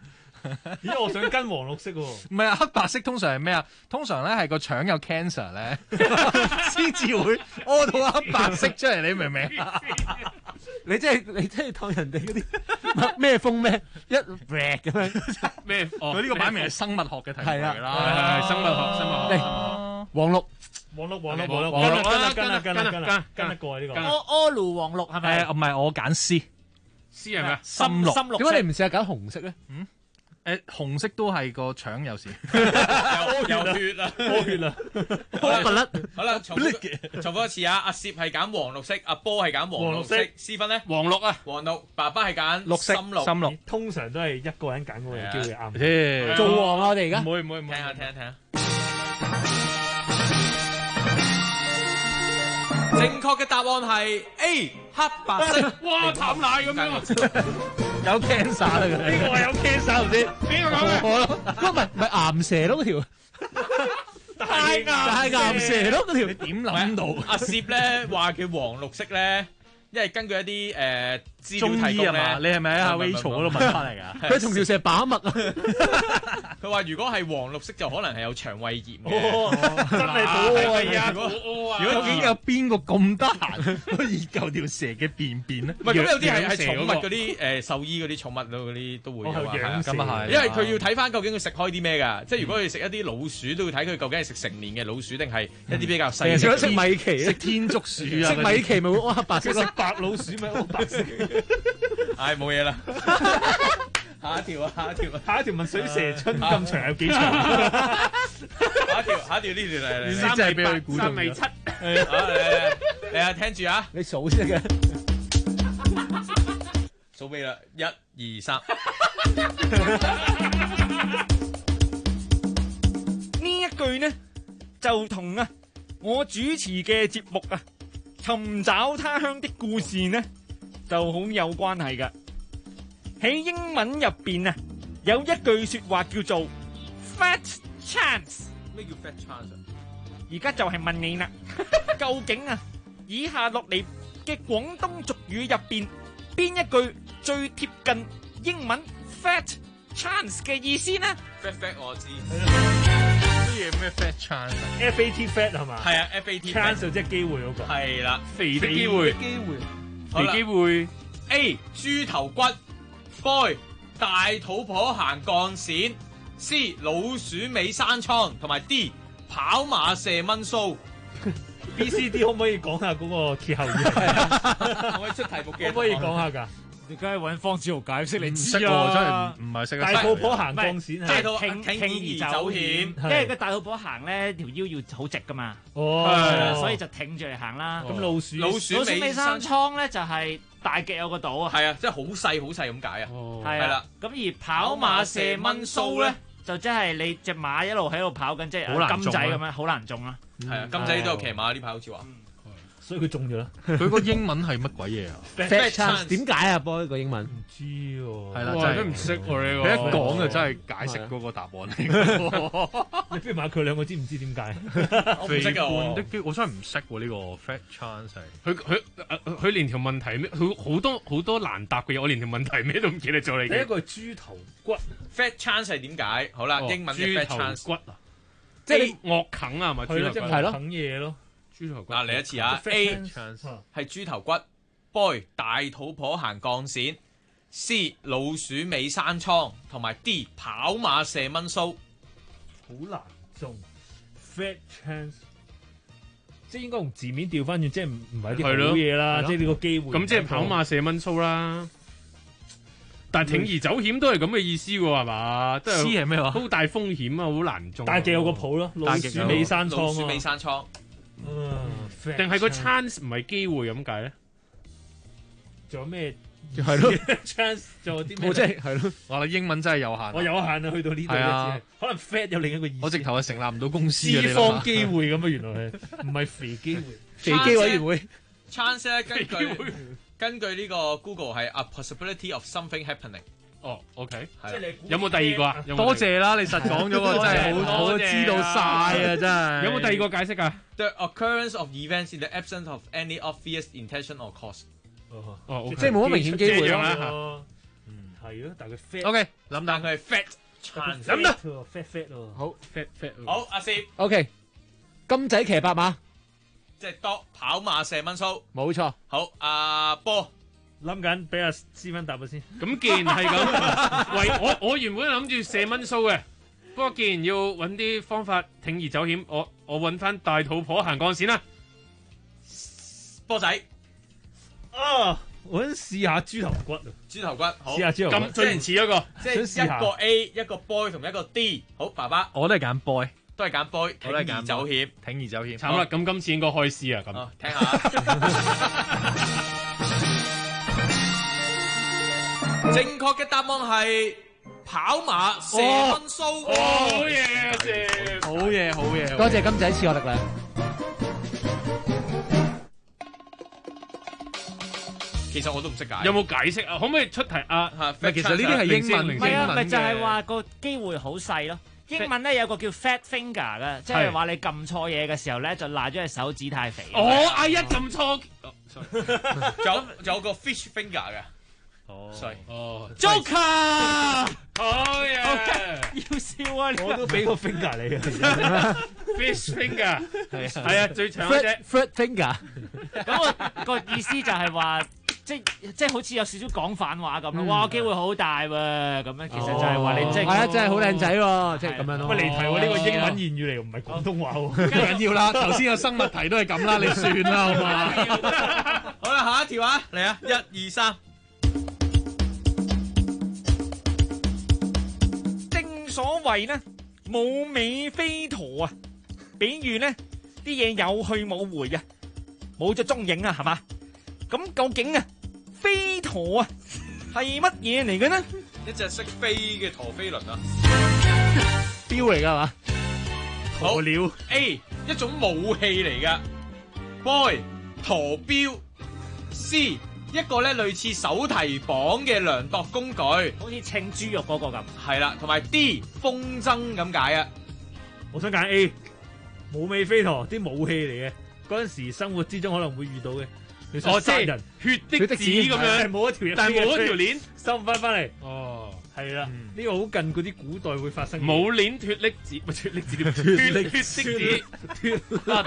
咦，我想跟黃綠色喎。 唔係啊，黑白色通常係咩啊？通常咧係個腸有 cancer 咧，先至會屙到黑白色出嚟，你明唔明？ 你真係當人哋嗰啲咩風咩一 red 咁樣咩？ 佢呢個擺明係生物學嘅題目係嚟啦， 係生物學。 黃綠跟得過呢個。 柯盧黃綠係咪？ 唔係我揀 C 係咪啊？ 深綠。 點解你唔試下揀紅色咧？ 紅色都係個腸有時有血啊！ 屙好啦，重複一次啊！阿攝係揀黃綠色，阿波係揀黃綠色，C 分咧？ 黃綠啊， 黃綠，爸爸係揀綠色深綠。 深綠通常都係一個人揀嗰個有機會啱。 做王啊！我哋而家唔會， 聽下。正確嘅答案係 A 黑白色。 哇，淡奶咁樣。 有 cancer 啦，佢呢個係有 cancer 唔知邊個講嘅？ 我咯，唔係岩蛇咯嗰條，大岩蛇咯嗰條， 你點諗到？ 阿攝咧話佢黃綠色咧，因為根據一啲資中料提供醫啊嘛，你係咪喺阿 Rachel 嗰度問翻嚟㗎？ 佢同條蛇把脈啊！ 佢話如果係黃綠色就可能係有腸胃炎嘅。 真係好係啊！ 如果有邊個咁得閒可以研究條蛇嘅便便咧？ 唔係咁有啲係養蛇寵物嗰啲獸醫嗰啲寵物嗰啲都會有啊。 咁啊係， 因為佢要睇翻究竟佢食開啲咩㗎，即係如果佢食一啲老鼠，都要睇佢究竟係食成年嘅老鼠定係一啲比較細。 成日食米奇， 食天竺鼠啊！ 食米奇咪會屙黑白色咯， 食白老鼠咪屙白色。 唉，冇嘢啦。下一條問水蛇春咁長有幾長？ 下一條呢條嚟呢真係俾佢估中 3米7。 嚟啊，聽住啊， 你數先嘅。 數尾啦，1、2、3。 呢一句呢就同我主持嘅節目尋找他鄉的故事呢就好有關係㗎。喺英文入邊有一句說話叫做 fat chance。 咩叫 fat chance？ 而家就係問你啦，究竟以下落嚟嘅廣東俗語入邊，邊一句最貼近英文 fat chance 嘅意思呢 ？fat 我知。 啲嘢咩 fat chance？FAT fat 係嘛？ 係啊，FAT chance 就即係機會嗰個。 係啦， 肥的機會。肥機會。 A 豬頭骨 ，boy 大肚婆行鋼線 ，C 老鼠尾生瘡，同埋 D 跑馬射蚊鬚。 B、C、D 可唔可以講下嗰個歇後語？ 可唔可以出題目嘅？ 可唔可以講下㗎？ 你梗係揾方志豪解釋，你唔識喎，真係唔係識。 大肚婆行鋼線， 大肚鋌而走險， 因為個大肚婆行咧條腰要好直㗎嘛，所以就挺住嚟行啦。 咁老鼠尾生瘡咧就係大極有個度啊， 係啊，即係好細咁解啊， 係啦。咁而跑馬射蚊鬚咧，就即係你隻馬一路喺度跑緊，即係金仔咁樣，好難中啊。 係啊，金仔都有騎馬呢排好似話。 所以佢中咗啦。 佢個英文係乜鬼嘢啊 ？Fat chance 點解啊？boy 個英文唔知喎。 係啦，真係都唔識喎呢個。 佢一講就真係解釋嗰個答案嚟。 你不如問佢兩個知唔知點解？ 我唔識啊！ 我真係唔識喎呢個 fat chance 係。 佢連條問題咩？佢好多難答嘅嘢，我連條問題咩都唔記得咗嚟嘅。 第一個係豬頭骨 ，fat chance 係點解？好啦，英文嘅 fat chance 骨啊，即係你惡啃啊，係咪？ 係咯，啃嘢咯。 豬頭骨嗱，嚟一次啊 ！A 係豬頭骨 ，boy 大肚婆行鋼線 ，C 老鼠尾生瘡，同埋 D 跑馬射蚊鬚。 好難中 fat chance，即係應該用字面調翻轉，即係唔係啲好嘢啦，即係呢個機會。 咁即係跑馬射蚊鬚啦。但係鋌而走險都係咁嘅意思喎，係嘛？都係咩話？ 好大風險啊，好難中。 大極有個譜咯，老鼠尾生瘡。 老鼠尾生瘡。 定係個 chance 唔係機會咁解咧？ 仲有咩？ 係咯 ，chance 仲有啲咩？ 我即係咯，我英文真係有限。 我有限啊，去到呢度嘅可能 fat 有另一個意思。 我直頭係成立唔到公司嘅。 資方機會咁啊，原來係唔係肥機會？ 肥機委員會 chance 咧，根據呢個 Google 係 a possibility of something happening。 哦 ，OK， 係。 有冇第二個啊？ 多謝啦，你實講咗個真係好知道晒啊，真係。 有冇第二個解釋啊 ？The occurrence of events in the absence of any obvious intention or cause。 哦， 即係冇乜明顯機會啦。 係咯，但係佢 fat。 OK， 諗但佢係 fat chance。 諗得 fat 喎。 好 fat。 好，阿薛。 OK， 金仔騎白馬。 即係多跑馬射蚊鬚。 冇錯。 好，阿波。 諗緊俾阿思芬答咗先。 咁既然係咁，喂，我原本諗住射蚊鬚嘅，不過既然要揾啲方法鋌而走險，我揾翻大肚婆行鋼線啦。 波仔。 啊！我想試下豬頭骨啊！ 豬頭骨，好， 試下豬頭骨， 咁最唔似一個， 即係一個 A， 一個 boy 同一個 D。好，爸爸， 我都係揀 boy， 都係揀 boy，鋌而走險， 鋌而走險。 慘啦！咁今次應該開試啊！咁， 聽下。正確嘅答案係跑馬射蚊鬚。 好嘢啊！射， 好嘢，好嘢。 多謝金仔賜我力量。 其實我都唔識解， 有冇解釋啊？可唔可以出題啊？ 其實呢啲係英文， 唔係啊，咪就係話個機會好細咯。英文咧有個叫 fat finger 嘅，即係話你撳錯嘢嘅時候咧，就賴咗隻手指太肥。 阿一撳錯， 仲有個 fish finger 嘅。sorry， Joker， 好嘢， 要笑啊！ 我都俾個 finger 你啊 ，fish finger， 係啊，最長嗰隻 fruit finger。 咁個意思就係話，即係好似有少少講反話咁咯。哇，機會好大喎！咁樣其實就係話你即係係啊，真係好靚仔喎，即係咁樣咯。 喂，離題喎，呢個英文諺語嚟，唔係廣東話喎。 唔緊要啦，頭先有生物題都係咁啦，你算啦，好嘛？ 好啦，下一條啊，嚟啊，1、2、3。 所謂呢冇尾飛陀啊，比喻呢啲嘢有去冇回啊，冇咗蹤影啊，係嘛？咁究竟啊飛陀啊係乜嘢嚟嘅呢？ 一隻識飛嘅陀飛輪啊， 標嚟噶係嘛？ 鴕鳥 A 一種武器嚟噶 ，boy 陀標 C。一個咧類似手提磅嘅量度工具， 好似稱豬肉嗰個咁。 係啦，同埋 D 風箏咁解啊！ 我想揀 A 冇尾飛陀，啲武器嚟嘅，嗰陣時生活之中可能會遇到嘅。 即係血的子咁樣， 冇一條， 但係冇一條鏈， 收唔翻嚟。 哦， 係啦，呢個好近嗰啲古代會發生。 冇鏈脫力子，唔係脫力子點？脫力的子，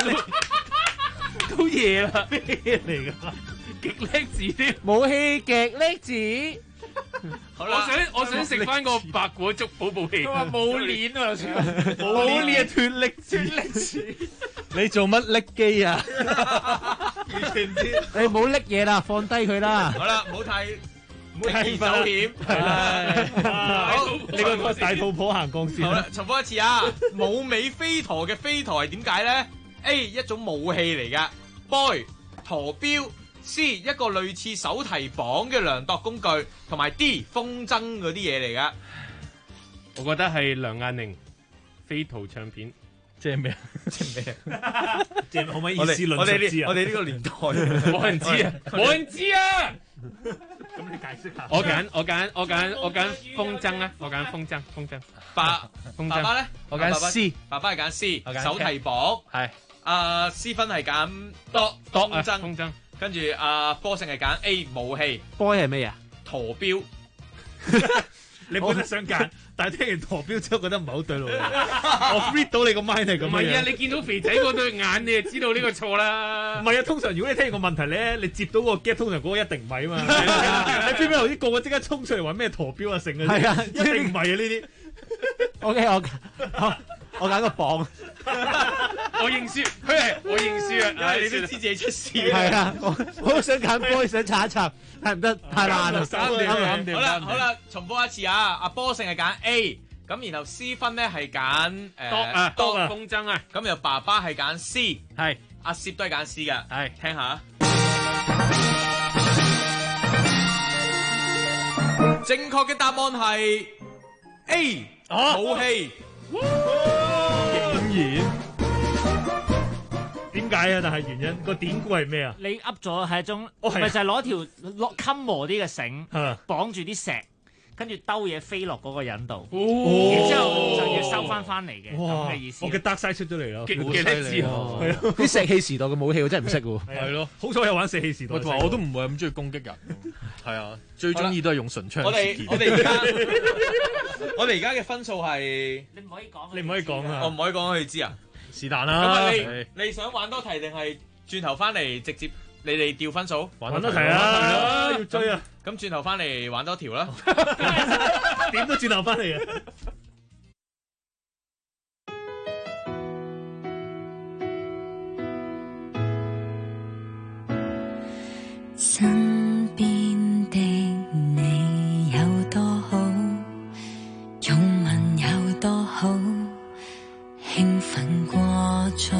都嘢啦，咩嚟㗎？極叻字添， 武器極叻字。 好啦， 我想食翻個白果粥補補氣。 佢話冇鏈啊， 冇鏈脫力字。你做乜拎機啊？完全唔知。 你唔好拎嘢啦，放低佢啦。 好啦，唔好太鋌而走險。 係啦，好，你個大肚婆行鋼線。 好啦，重複一次啊！冇尾飛陀嘅飛陀係點解咧 ？A 一種武器嚟噶 ，boy 陀標。C 一個類似手提磅嘅量度工具，同埋 D 風箏嗰啲嘢嚟噶。 我覺得係梁雁寧飛圖唱片， 即係咩啊？ 即係咩啊？ 即係可唔可以意思論述知啊？ 我哋呢個年代冇人知啊！冇人知啊！ 咁你解釋下。 我揀風箏啊！我揀風箏。 爸爸咧？ 我揀 C。 爸爸係揀 C，手提磅。 係。 阿思芬係揀 D 風箏。跟住波勝係揀 A 武器 ，boy 係咩啊？ 陀標， 你本身想揀，但係聽完陀標之後覺得唔係好對路。我 read 到你個 mind 係咁樣。 唔係啊，你見到肥仔嗰對眼，你就知道呢個錯啦。 唔係啊，通常如果你聽完個問題咧，你接到個 get， 通常嗰個一定唔係啊嘛。你偏偏頭先個個即刻衝出嚟話咩陀標啊，成嘅。 係啊， 一定唔係啊呢啲。 OK， 我揀個磅。 我認輸，我認輸啊！ 因為你都知自己出事。 係啊，我好想揀 boy， 想查一查，係唔得，太爛啦。 好啦，重複一次啊！阿波勝係揀 A，咁然後 C 分咧係揀多風箏啊， 咁又爸爸係揀 C， 係阿攝都係揀 C 嘅， 係聽下。正確嘅答案係 A 武器。 竟然點解啊？但係原因個典故係咩啊？ 你噏咗係一種，咪就係攞條襟磨啲嘅繩綁住啲石， 跟住兜嘢飛落嗰個人度， 哦然之後就要收翻嚟嘅咁嘅意思。 我嘅 dark side 出咗嚟啦， 幾好叻犀利字啊！ 係啲石器時代嘅武器我真係唔識喎。 係咯，好彩有玩石器時代。 我話我都唔會咁中意攻擊人，係啊，最中意都係用唇槍。 我哋而家嘅分數係你唔可以講， 你唔可以講啊！ 我唔可以講，佢哋知啊。 是但咁啊， 啦。 你想玩多題定係轉頭翻嚟直接你哋調分數？ 玩多題啊！要追啊！ 咁轉頭翻嚟玩多條啦。 點都轉頭翻嚟啊！ 身邊的你有多好，擁吻有多好，興奮過早，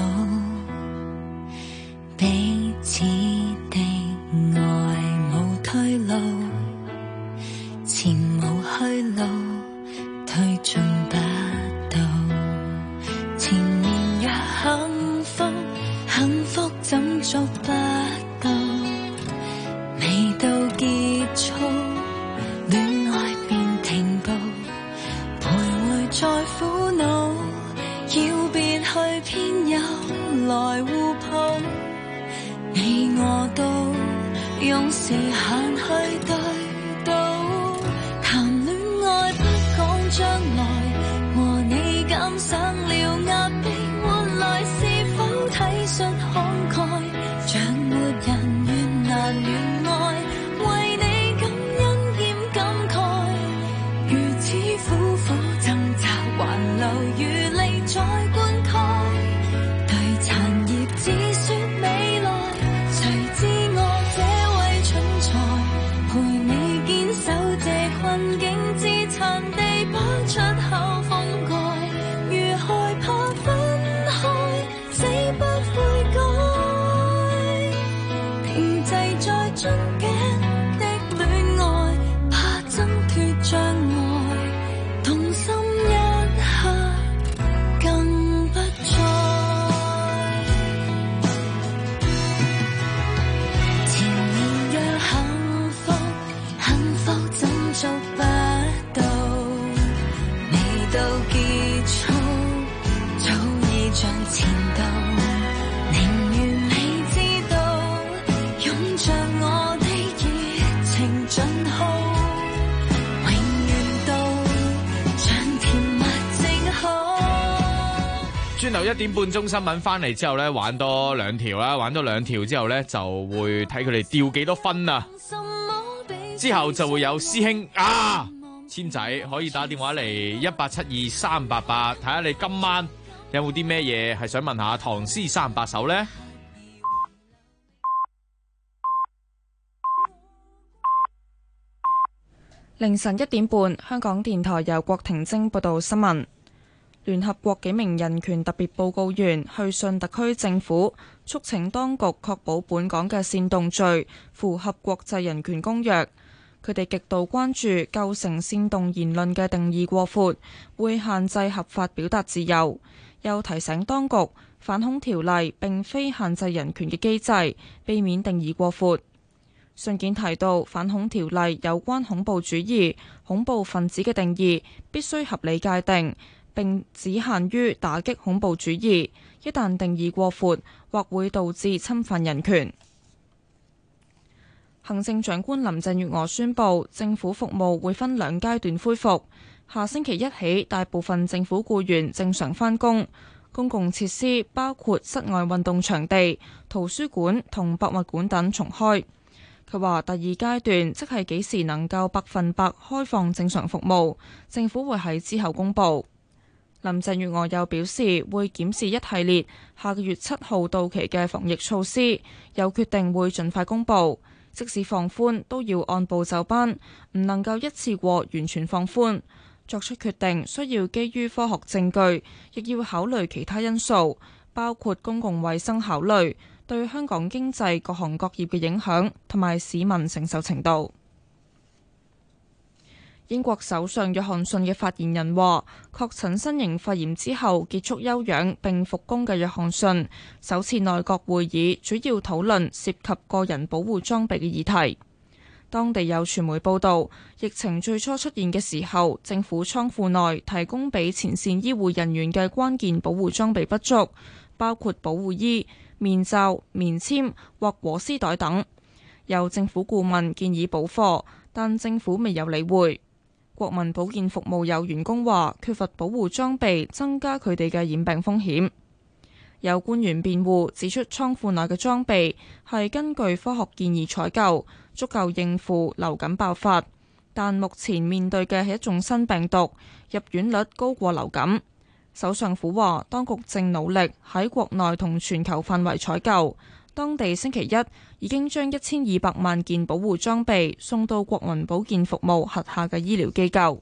彼此的愛無退路，前無去路，推進不到，前面若幸福，幸福怎捉不到？未到結束，戀愛便停步，徘徊在苦惱，要別去偏又來互抱，你我都用時間去對賭，談戀愛不講將來，和你減省了壓迫，換來是否體恤慷慨，像沒人願難願愛，為你感恩兼感慨，如此苦苦掙扎，還留餘力再灌溉，對殘葉只說未來，誰知我這位蠢材，陪你堅守這困境，自殘地把出口封蓋，如害怕分開，死不悔改，停滯在樽頸的戀愛，怕掙脫障礙，動心一刻更不再。前面若幸福，幸福怎捉不到？未到結束，早已像前度，寧願未知道，擁着我的熱情盡耗，永遠都像甜蜜正好。 轉頭1點半鐘新聞翻嚟之後咧，玩多2條啦，玩多2條之後咧，就會睇佢哋掉幾多分啊！之後就會有師兄啊，千仔可以打電話嚟1872388，睇下你今晚有冇啲咩嘢係想問下唐詩300首咧？ 凌晨1點半，香港電台由郭婷晶報道新聞。聯合國幾名人權特別報告員去信特區政府，促請當局確保本港嘅煽動罪符合國際人權公約。佢哋極度關注構成煽動言論嘅定義過闊，會限制合法表達自由。又提醒當局，反恐條例並非限制人權嘅機制，避免定義過闊。信件提到，反恐條例有關恐怖主義、恐怖分子嘅定義必須合理界定，並只限於打擊恐怖主義。一旦定義過闊，或會導致侵犯人權。行政長官林鄭月娥宣布，政府服務會分2階段恢復。下星期1起，大部分政府僱員正常返工，公共設施包括室外運動場地、圖書館同博物館等重開。佢話第2階段即係幾時能夠100%開放正常服務，政府會喺之後公佈。林鄭月娥又表示會檢視一系列下個月7號到期嘅防疫措施，有決定會盡快公佈。即使放寬都要按部就班，唔能夠一次過完全放寬。作出決定需要基於科學證據，亦要考慮其他因素，包括公共衛生考慮、對香港經濟各行各業嘅影響同埋市民承受程度。英國首相約翰遜嘅發言人話，確診新型肺炎之後結束休養並復工嘅約翰遜，首次內閣會議主要討論涉及個人保護裝備嘅議題。 當地有傳媒報道，疫情最初出現嘅時候，政府倉庫內提供俾前線醫護人員嘅關鍵保護裝備不足，包括保護衣、面罩、棉籤或裹屍袋等。有政府顧問建議補貨，但政府未有理會。國民保健服務有員工話，缺乏保護裝備，增加佢哋嘅染病風險。有官員辯護指出，倉庫內嘅裝備係根據科學建議採購，足夠應付流感爆發，但目前面對嘅係一種新病毒，入院率高過流感。首相府話，當局正努力喺國內同全球範圍採購。當地星期一已經將1200萬件保護裝備送到國民保健服務轄下嘅醫療機構。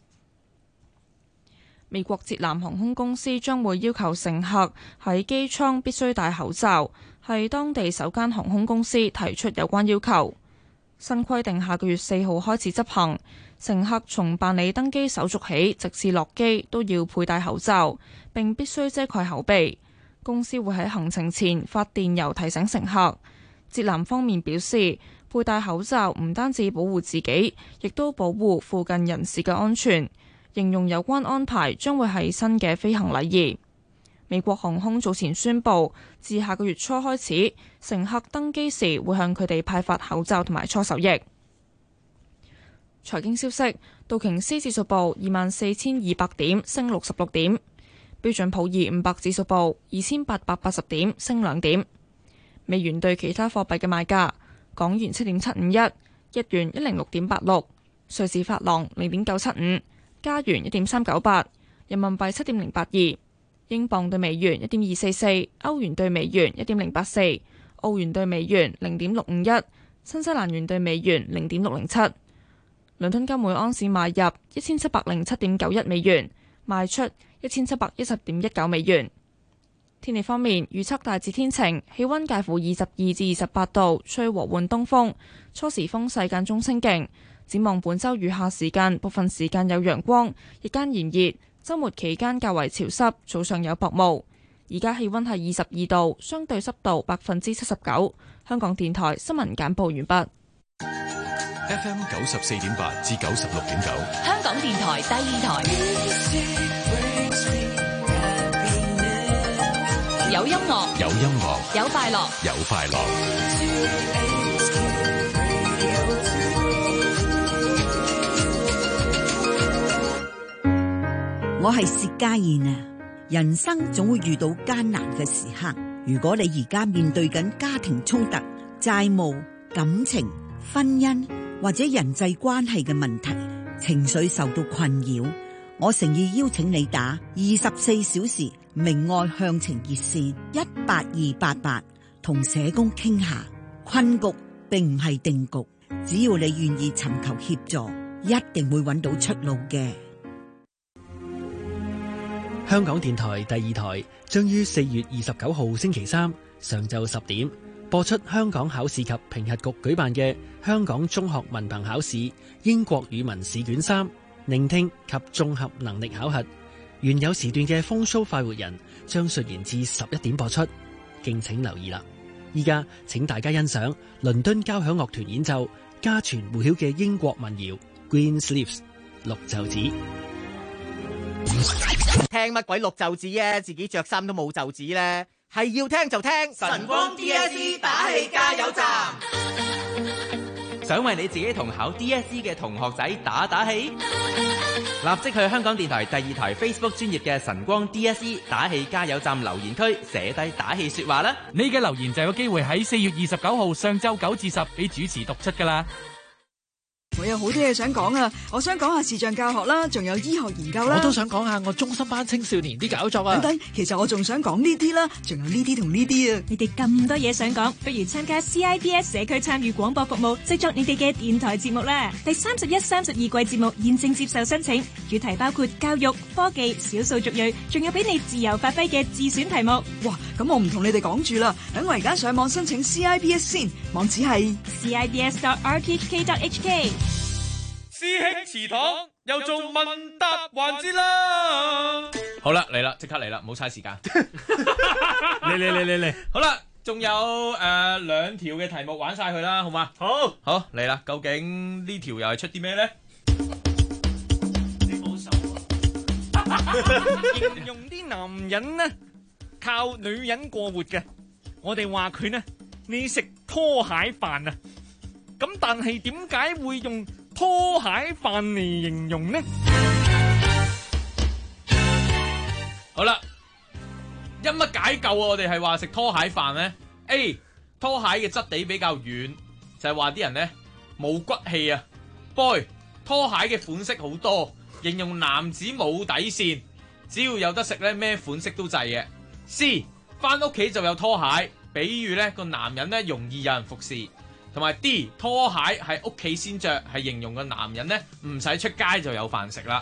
美國捷藍航空公司將會要求乘客喺機艙必須戴口罩，係當地首間航空公司提出有關要求。新規定下個月4號開始執行，乘客從辦理登機手續起，直至落機都要佩戴口罩，並必須遮蓋口鼻。公司會喺行程前發電郵提醒乘客。捷藍方面表示，佩戴口罩唔單止保護自己，亦都保護附近人士嘅安全。形容有關安排將會係新嘅飛行禮儀。美國航空早前宣布，自下個月初開始，乘客登機時會向佢哋派發口罩同埋搓手液。財經消息，道瓊斯指數報24,200點，升66點。標準普爾500指數報2880點，升2點。美元對其他貨幣嘅賣價：港元7.751，日元106.86，瑞士法郎0.975，加元1.398，人民幣7.082，英鎊對美元1.244，歐元對美元1.084，澳元對美元0.651，新西蘭元對美元0.607。倫敦金每盎司買入1707.91美元，賣出1710.19美元。天氣方面，預測大致天晴，氣溫介乎22至28度，吹和緩東風，初時風勢間中清勁。展望本週餘下時間，部分時間有陽光，日間炎熱，週末期間較為潮濕，早上有薄霧。而家氣溫係22度，相對濕度79%。香港電台新聞簡報完畢。 FM 94.8至96.9， 香港電台第二台，有音樂， 有音樂， 有快樂， 有快樂。 我係薛家燕啊！人生總會遇到艱難嘅時刻，如果你而家面對緊家庭衝突、債務、感情、婚姻或者人際關係嘅問題，情緒受到困擾，我誠意邀請你打24小時明愛向晴熱線18288，同社工傾下。困局並唔係定局，只要你願意尋求協助，一定會揾到出路嘅。 香港電台第二台將於4月29號星期三上晝10點播出香港考試及評核局舉辦嘅香港中學文憑考試英國語文試卷3聆聽及綜合能力考核。原有時段嘅風騷快活人將順延至11點播出，敬請留意啦。依家請大家欣賞倫敦交響樂團演奏家傳戶曉嘅英國民謠 Green Sleeves 綠袖子。 聽乜鬼綠袖子啊！自己着衫都冇袖子咧，係要聽就聽晨光 DSE 打氣加油站。 想為你自己同考 DSE 嘅同學仔打打氣，立即去香港電台第二台 Facebook 專頁嘅晨光 DSE 打氣加油站留言區寫低打氣說話啦！ 你嘅留言就有機會喺4月29號上晝9至10俾主持讀出噶啦。 我有好多嘢想講啊！我想講下視像教學啦，仲有醫學研究啦。 我都想講下我中心班青少年啲搞作啊！ 等等，其實我仲想講呢啲啦，仲有呢啲同呢啲啊！ 你哋咁多嘢想講，不如參加 CIBS 社區參與廣播服務，製作你哋嘅電台節目啦！第31、32季節目現正接受申請，主題包括教育、科技、少數族裔，仲有俾你自由發揮嘅自選題目。 哇！咁我唔同你哋講住啦，等我而家上網申請 CIBS 先，網址係 cibs.rthk.hk。 師兄祠堂又做問答環節啦！好啦，嚟啦，即刻嚟啦，唔好嘥時間。嚟！好啦， 仲有2條嘅題目玩晒佢啦，好嘛？好嚟啦，究竟呢條又係出啲咩咧？ 你冇手形容啲男人呢，靠女人過活嘅，我哋話佢呢，你食拖鞋飯啊！咁但係點解會用拖鞋飯嚟形容呢？ 好啦，因乜解救啊？我哋係話食拖鞋飯呢 A 拖鞋嘅質地比較軟，就係話啲人呢冇骨氣啊。B 拖鞋嘅款式好多，形容男子冇底線，只要有得食呢，咩款式都制嘅。C 翻屋企就有拖鞋，比喻呢個男人呢容易有人服侍。同埋 D 拖鞋喺屋企先着，係形容個男人呢唔使出街就有飯食啦。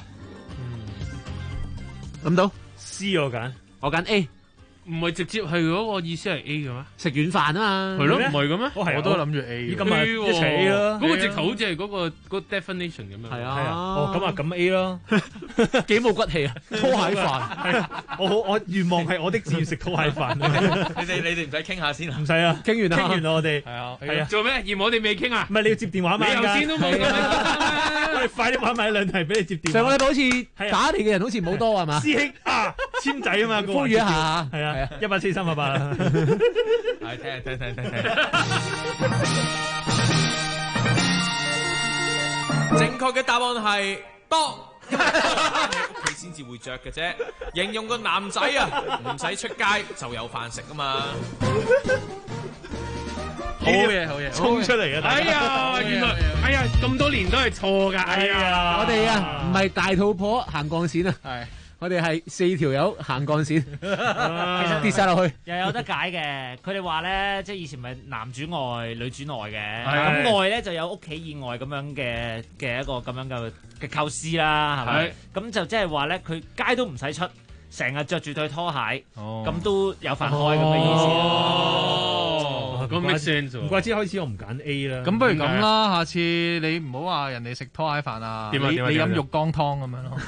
諗到 C 我揀 A。 唔係直接係嗰個意思係 A 嘅咩？ 食軟飯啊嘛， 係咯，唔係嘅咩？ 係我都諗住 A。 咁咪一齊 A 咯。 嗰個直頭好似係嗰個 definition 咁樣。 係啊。咁 A 咯。 幾冇骨氣啊！拖鞋飯。 我願望係我的志願食拖鞋飯。 你哋唔使傾下先啊？ 唔使啊，傾完啦。傾完啦，我哋。 係啊。做咩？而我哋未傾啊？ 唔係你要接電話嘛？ 你頭先都冇。 我哋快啲玩埋2題俾你接電話。 上個禮拜好似打你嘅人好似冇多係嘛？ 師兄啊，簽仔啊嘛， 呼籲一下。 係啊，14388啦。 係聽。正確嘅答案係多，因為屋企先至會着嘅啫，形容個男仔啊，唔使出街就有飯食啊嘛。 好嘢， 衝出嚟啊！ 哎呀，原來咁多年都係錯㗎。哎呀， 我哋啊唔係大肚婆行鋼線啊。係。我哋係4條友行鋼線，其實跌晒落去， 又有得解嘅。佢哋話咧，即係以前咪男主外女主內嘅，咁外咧就有屋企以外咁樣嘅一個咁樣嘅構思啦，係咪？咁就即係話咧，佢街都唔使出，成日着住對拖鞋，咁都有飯開咁嘅意思。 咁 make sense 唔怪之開始我唔揀 A 啦。 咁不如咁啦，下次你唔好話人哋食拖鞋飯啊，你飲浴缸湯咁樣咯，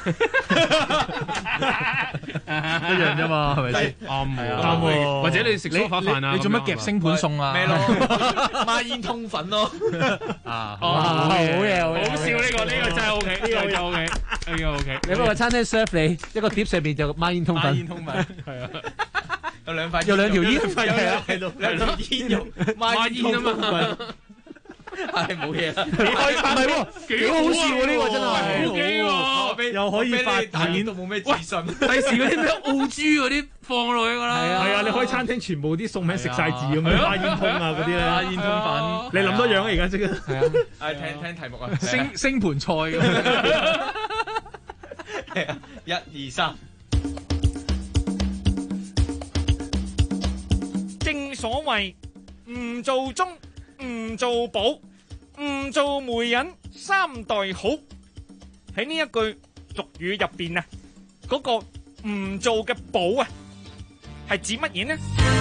一樣啫嘛，係咪先？ 啱，或者你食梳化飯啊？ 你做乜夾星盤餸啊？ 咩咯？孖煙通粉咯。 好嘢， 好笑呢個真係 OK，呢個 OK。 你不過餐廳 serve 你一個碟上邊就孖煙通粉， 係啊。有2條煙，喺度2條煙肉，孖煙啊嘛，係冇嘢啦。 唔係喎，幾好笑喎呢個真係， 好幾喎， 又可以發大演到冇咩自信。 第時嗰啲咩澳豬嗰啲放落去㗎啦。 係啊，你開餐廳全部啲餸名食晒字咁樣，孖煙通啊嗰啲咧， 孖煙通粉。 你諗多樣啊而家即刻。 係啊， 聽題目啊， 星盤菜咁。 係啊，1、2、3。 正所謂唔做中，唔做保，唔做媒人3代好。喺呢一句俗語入邊啊，嗰個唔做嘅保啊，係指乜嘢呢？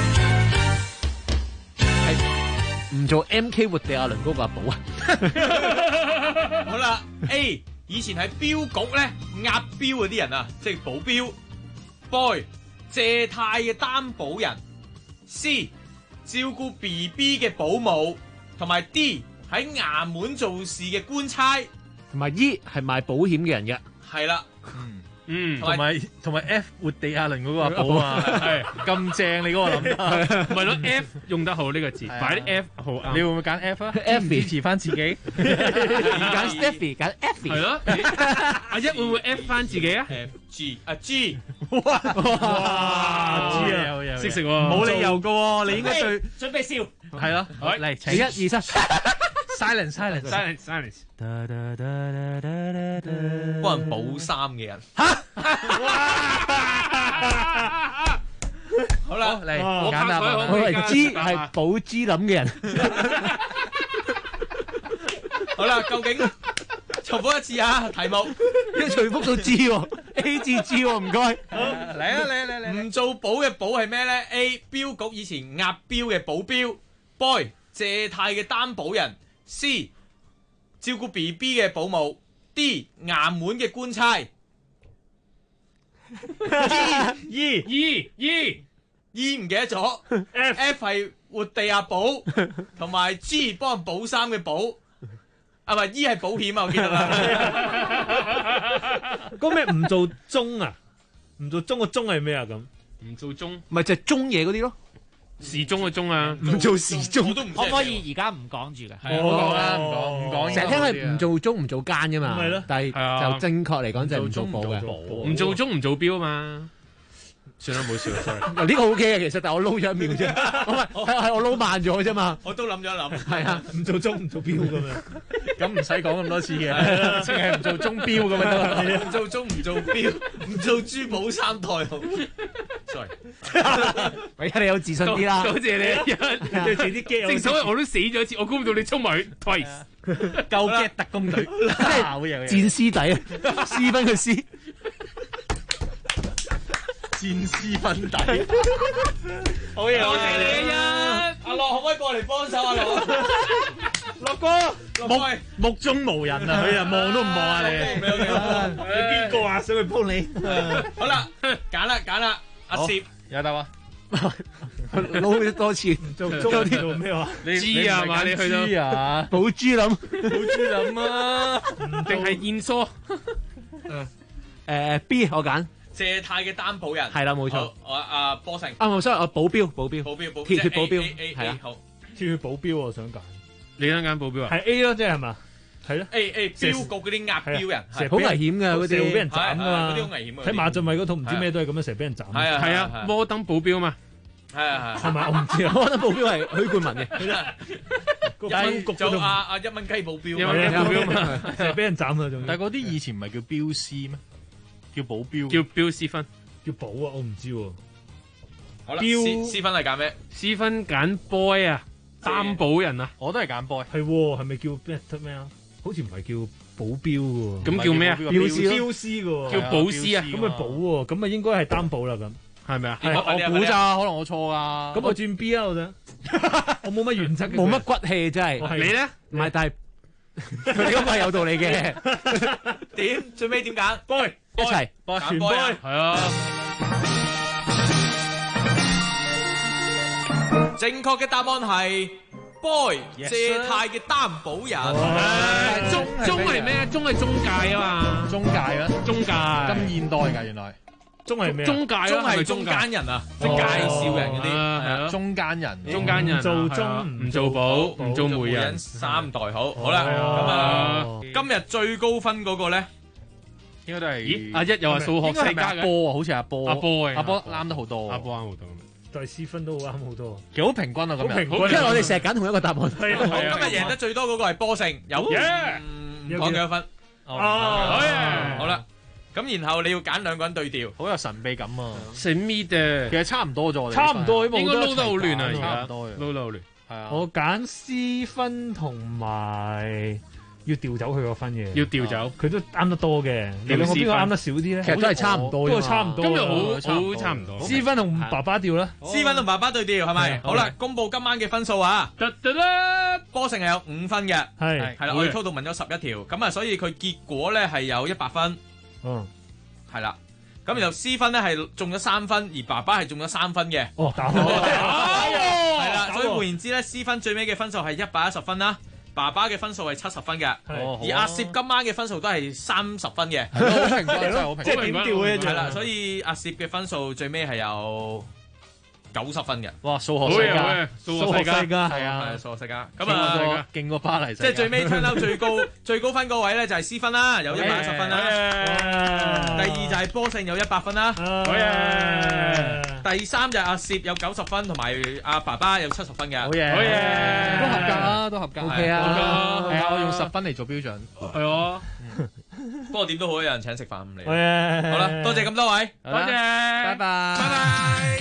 係唔做 MK 活地亞倫嗰個阿寶啊。 好啦 ，A 以前喺鏢局咧押鏢嗰啲人啊，即係保鏢。Boy 借貸嘅擔保人。C 照顧 BB 嘅保姆，同埋 D 喺衙門做事嘅官差， 同埋 E 係賣保險嘅人嘅。 係啦， 同埋 F 活地亞倫嗰個阿寶啊，係咁正你嗰個諗得， 唔係咯 F 用得好呢個字，擺啲 F 好啱。 你會唔會揀 F 啊 ？F 支持翻自己， 揀 Stephy 揀 Effie 係咯。阿一會唔會 F 翻自己啊 ？G 啊 G， 哇 G 啊， 識食喎， 冇理由噶喎，你應該最準備笑， 係咯，嚟請 1、2、3。 silence。 幫人補衫嘅人。好啦， 嚟揀答案。我係知係補知諗嘅人。 好啦，究竟重複一次啊？題目一重複到知喎 ，A 字知喎，唔該。 嚟，唔做保嘅保係咩咧 ？A 鏢局以前押鏢嘅保鏢 ，Boy 借貸嘅擔保人 ，C 照顧 BB 嘅保姆 ，D 衙門嘅官差 ，E 唔記得咗 ，F 係活地亞寶，同埋 G 幫人補衫嘅補，啊唔係 E 係保險啊，我記得啦。 嗰咩唔做鐘啊？唔做鐘個鐘係咩啊？咁唔做鐘， 咪就係鐘嘢嗰啲咯。 時鐘嘅鐘啊， 唔做時鐘都唔可唔可以而家唔講住嘅？ 唔講啦，唔講。 成日聽係唔做鐘唔做間噶嘛， 係咯， 但係就正確嚟講就係唔做寶嘅， 唔做鐘唔做錶啊嘛。算啦，冇笑啦 ，sorry。 呢個 OK 嘅，其實但我撈咗一秒啫，係我撈慢咗啫嘛。 我都諗咗一諗， 係啊， 唔做鐘唔做錶咁樣， 咁唔使講咁多次嘅，淨係唔做鐘錶咁樣得。 唔做鐘唔做錶，唔做珠寶三代號。sorry， 喂，你有自信啲啦。 多謝你， 對住啲機。 正所謂我都死咗一次，我估唔到你衝埋去 twice， 夠嘅特工隊，即係戰師仔啊，私分佢師。 戰師分底， 好嘢，多謝你啊！阿樂可唔可以過嚟幫手啊？樂哥， 目中無人啊！佢啊望都唔望啊你。 你邊個啊？想去幫你？ 好啦，揀啦，阿攝有得啊！ 撈咗多次， 做鐘做咩話？ 知啊嘛？你去到寶珠林啊？定係燕梳？ B 我揀。 借貸嘅擔保人係啦，冇錯。 阿波成我sorry，我保鏢，鐵血保鏢係啊，好鐵血保鏢我想揀， 你想揀保鏢啊？ 係 A 咯，即係係嘛？係咯 A 標局嗰啲押標人， 好危險㗎嗰啲， 成日會俾人斬㗎嘛， 嗰啲好危險。 睇馬俊偉嗰套唔知咩都係咁樣，成日俾人斬。 係啊，摩登保鏢嘛。 係咪？我唔知啊。 摩登保鏢係許冠文嘅。 就阿1蚊雞保鏢， 保鏢嘛， 成日俾人斬啊！仲但係嗰啲以前唔係叫標師咩？叫保鏢， 叫標師分， 叫保啊！我唔知喎。 好啦，師分係揀咩？ 師分揀 boy 啊，擔保人啊， 我都係揀 boy。 係喎，係咪叫咩啊？好似唔係叫保鏢喎。 咁叫咩啊？ 標師喎， 叫保師啊。 咁咪保喎，咁咪應該係擔保啦咁。 係咪啊？ 我估咋，可能我錯噶。 咁我轉 B 啊，我想。我冇乜原則， 冇乜骨氣真係。 你咧？ 唔係，但係佢咁係有道理嘅。 點？最尾點揀 ？boy。一齊， 全 boy 係啊！ 正確嘅答案係 boy 借貸嘅擔保人。 中係咩？中係中介啊嘛， 中介啊， 中介咁現代㗎原來。 中係咩？ 中介中係中間人啊，即係介紹人嗰啲， 係啊， 中間人， 做中唔做保，唔做媒人， 三代好。好啦，咁啊，今日最高分嗰個咧？ 應該都係， 咦？阿一又話數學世家嘅波啊，好似阿波， 阿波啱得好多， 阿波啱好多， 但係師分都好啱好多， 其實好平均啊，咁樣， 因為我哋成日揀同一個答案。 好，今日贏得最多嗰個係波勝，有講幾多分？好啦，咁然後你要揀兩個人對調， 好有神秘感啊！ 神秘嘅， 其實差唔多咗， 差唔多， 應該撈得好亂啊，而家差唔多嘅， 撈得好亂。 係啊， 我揀師分同埋。要調走佢個分嘅， 要調走， 佢都啱得多嘅。你兩個邊個啱得少啲咧？ 其實都係差唔多， 都係差唔多。 今日好差唔多。 師分同爸爸調啦， 師分同爸爸對調係咪？好啦，公佈今晚嘅分數啊！波成係有5分嘅，係啦，我哋 total 問咗11條，咁啊，所以佢結果咧係有100分。係啦。咁然後師分咧係中咗3分，而爸爸係中咗3分嘅。 哦，打開係啦，所以換言之咧，師分最尾嘅分數係110分啦。爸爸嘅分數係70分嘅，而阿攝今晚嘅分數都係30分嘅， 好平均，真係好平均， 即係點調嘅係啦，所以阿攝嘅分數最尾係有90分嘅。 哇！數學世家， 數學世家係啊， 數學世家。咁啊， 勁過巴黎。 即係最尾 turn out 最高分嗰位咧就係師分啦，有110分啦。第二就係波勝有100分啦。第三就係阿攝有90分，同埋阿爸爸有70分嘅。 好嘢，好嘢，都合格啦，都合格。 OK 啊， 係啊，我用10分嚟做標準。 係啊， 不過點都好，有人請食飯咁嚟。 好啦，多謝咁多位， 多謝，拜拜， 拜拜。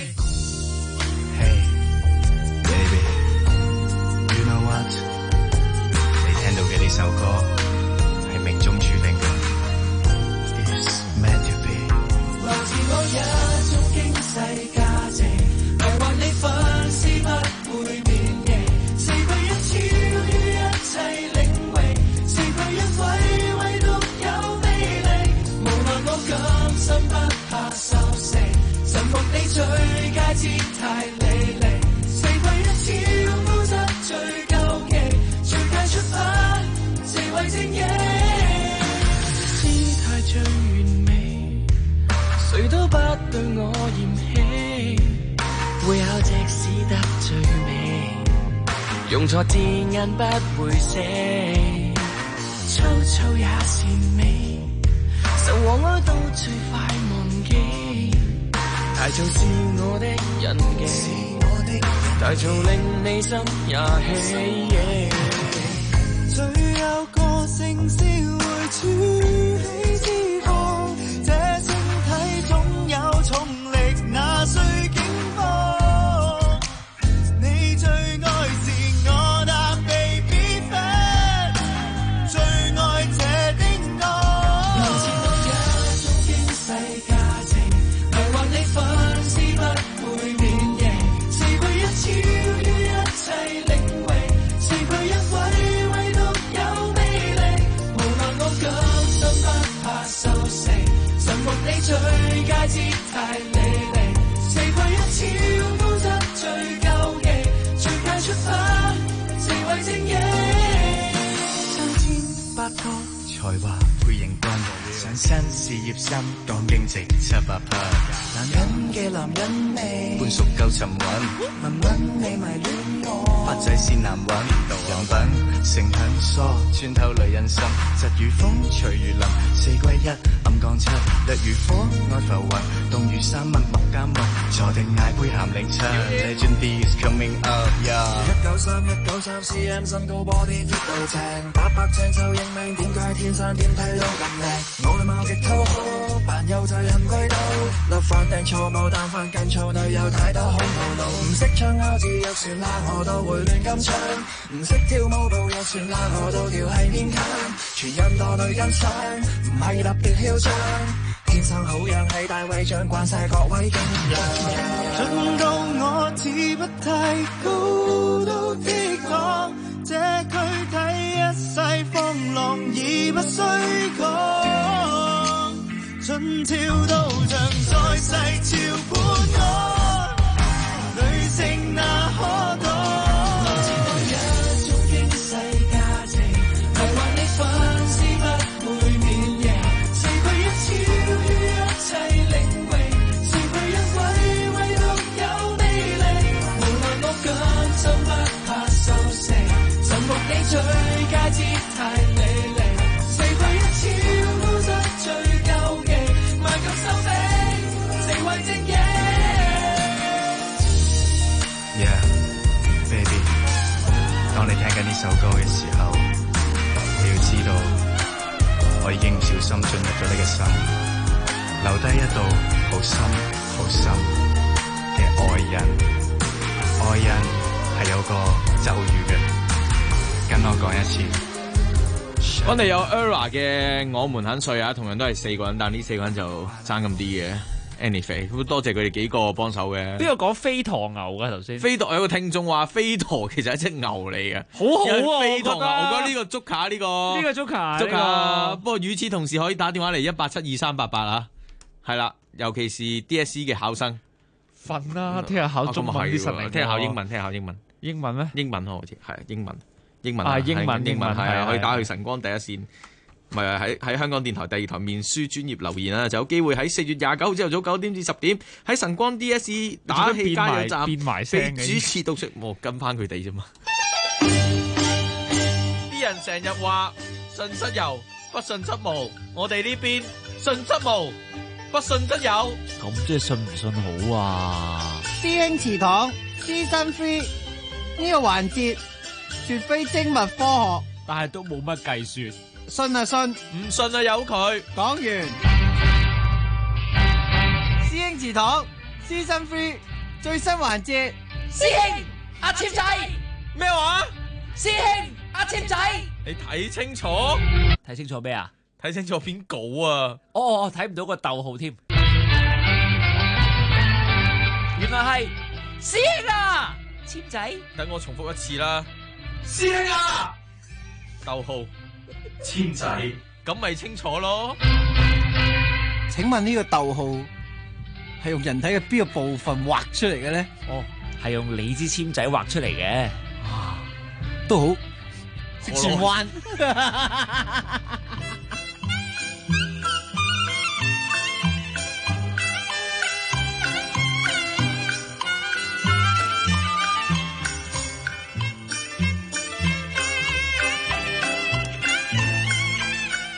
Hey baby, you know what？ 你聽到嘅呢首歌係命中注定嘅。It's meant to be。來自某一種經濟價值，迷惑你粉絲不會變形。4倍1超於一切領域，4倍1唯獨有魅力。無奈我甘心不怕收成，臣服你最佳姿態履歷。4倍1超。 用錯字眼不會寫，粗糙也是美，愁和哀都最快忘記。太早是我的印記，太早令你心也起。 最有個性先會儲起脂肪，這身體總有重力，那需警方。你最愛是我那 baby fat， 最愛這的我。面前都有種驚世價值，迷惑你粉絲不會免疫，四倍一超於一切領域，四倍一位位都有魅力，無奈我甘心不怕受成，臣服你最佳姿態履歷，四倍一超高質最究極，最快出發四位精英，三千八個才華配型君，上身事業心當經值700%， 男人嘅男人味， 半熟夠沉穩， 文文你迷戀我， 發仔先難揾，人品性很疏，穿透女人心，疾如風隨如林，四歸一暗降七，烈如火愛浮雲，凍如山脈麥加木，坐定嗌杯鹹檸茶 ，Legend is coming up， 193 cm 身高 body fit 到正，800正就認命，點解天生點睇都咁靚？外貌極討好，扮幼稚很歸到，立飯訂錯冇，但飯更燥，女友太多好套路，唔識唱歐字又算啦，我都會亂咁唱，唔識跳舞步又算啦，我都跳係勉強，全印度女欣賞，唔係特別囂張，天生好樣係大衛像慣晒各位敬仰，盡到我似不太高都倜儻，這軀體一世放浪而不需講，盡跳到像在世潮般安，女性那可講？最佳姿態履歷，四倍一超高質最究極，賣夠收尾，四位精英。 Yeah, baby， 當你聽緊呢首歌嘅時候，你要知道，我已經唔小心進入咗你嘅心，留低一道好深好深嘅愛印。愛印係有個咒語嘅。跟我講一次， 我哋有 ERA 嘅我們很碎啊，同樣都係4個人，但呢4個人就爭咁啲嘅。Anyway， 咁多謝佢哋幾個幫手嘅。 邊個講飛駝牛㗎頭先？ 飛駝有個聽眾話飛駝其實係一隻牛嚟嘅， 好好啊！ 飛駝牛，我覺得呢個足卡呢個足卡， 不過與此同時可以打電話嚟1872388啊，係啦，尤其是 DSE 嘅考生。 瞓啦，聽日考中文啲實力， 聽日考英文，聽日考英文。 英文咩？ 英文好似係英文。英文係可以打去晨光第一線，唔係喺香港電台第2台面書專頁留言啦，就有機會喺4月29號朝頭早9點至10點喺晨光 DSE 打氣加油站變埋聲被主持讀出，我跟翻佢哋啫嘛。啲人成日話信則有，不信則無，我哋呢邊信則無，不信則有。 咁即係信唔信好啊？ 師兄祠堂Season 3呢個環節。絕非精密科學， 但係都冇乜計算。 信啊信， 唔信啊由佢。 講完。師兄祠堂 Season 3最新環節。 師兄阿簽仔咩話？ 師兄阿簽仔， 你睇清楚。 睇清楚咩啊？ 睇清楚篇稿啊！ 哦，睇唔到個逗號添。原來係師兄啊，簽仔。 等我重複一次啦。 師兄啊， 逗號簽仔，咁咪清楚咯。 請問呢個逗號係用人體嘅邊個部分畫出嚟嘅咧？ 哦，係用你支簽仔畫出嚟嘅。 都好，識轉彎。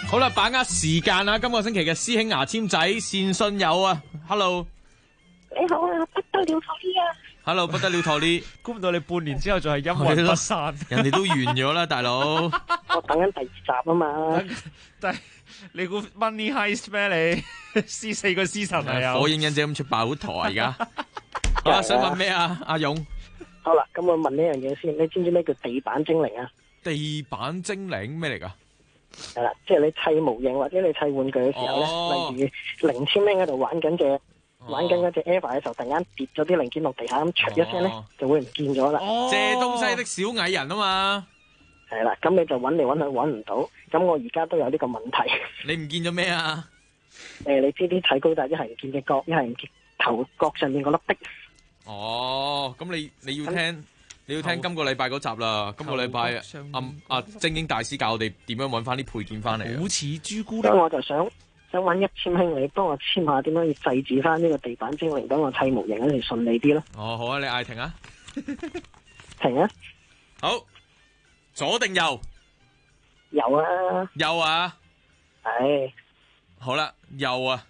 好啦，把握時間啊！今個星期嘅師兄牙籤仔善信友啊 ，Hello， 你好啊，不得了托呢啊 ，Hello， 不得了托呢， 估唔到你半年之後仲係陰魂不散， 人哋都完咗啦，大佬。 我等緊第2集啊嘛。 但係你估 Money Heist 咩？你4個師神係有火影忍者咁出爆台而家。好啦，想問咩啊？阿勇。 好啦，咁我問呢樣嘢先，你知唔知咩叫地板精靈啊？ 地板精靈咩嚟噶？ 係啦，即係你砌模型或者你砌玩具嘅時候咧，例如零千蚊喺度玩緊嗰隻 Eva 嘅時候，突然間跌咗啲零件落地下，咁唰一聲咧就會唔見咗啦。 借東西的小矮人啊嘛。 係啦，咁你就揾嚟揾去揾唔到，咁我而家都有呢個問題。 你唔見咗咩啊？ 你知啲睇高達一係唔見隻角，一係唔見頭角上面嗰粒的。 哦，咁你要聽今個禮拜嗰集啦。今個禮拜阿精英大師教我哋點樣揾翻啲配件翻嚟。 好似朱古力。 所以我就想揾1000兄你幫我簽下點樣要制止翻呢個地板精靈，等我砌模型嗰陣順利啲咯。 哦，好啊，你嗌停啊！ 停啊！ 好，左定右？ 右啊！ 右啊！ 係。 好啦，右啊！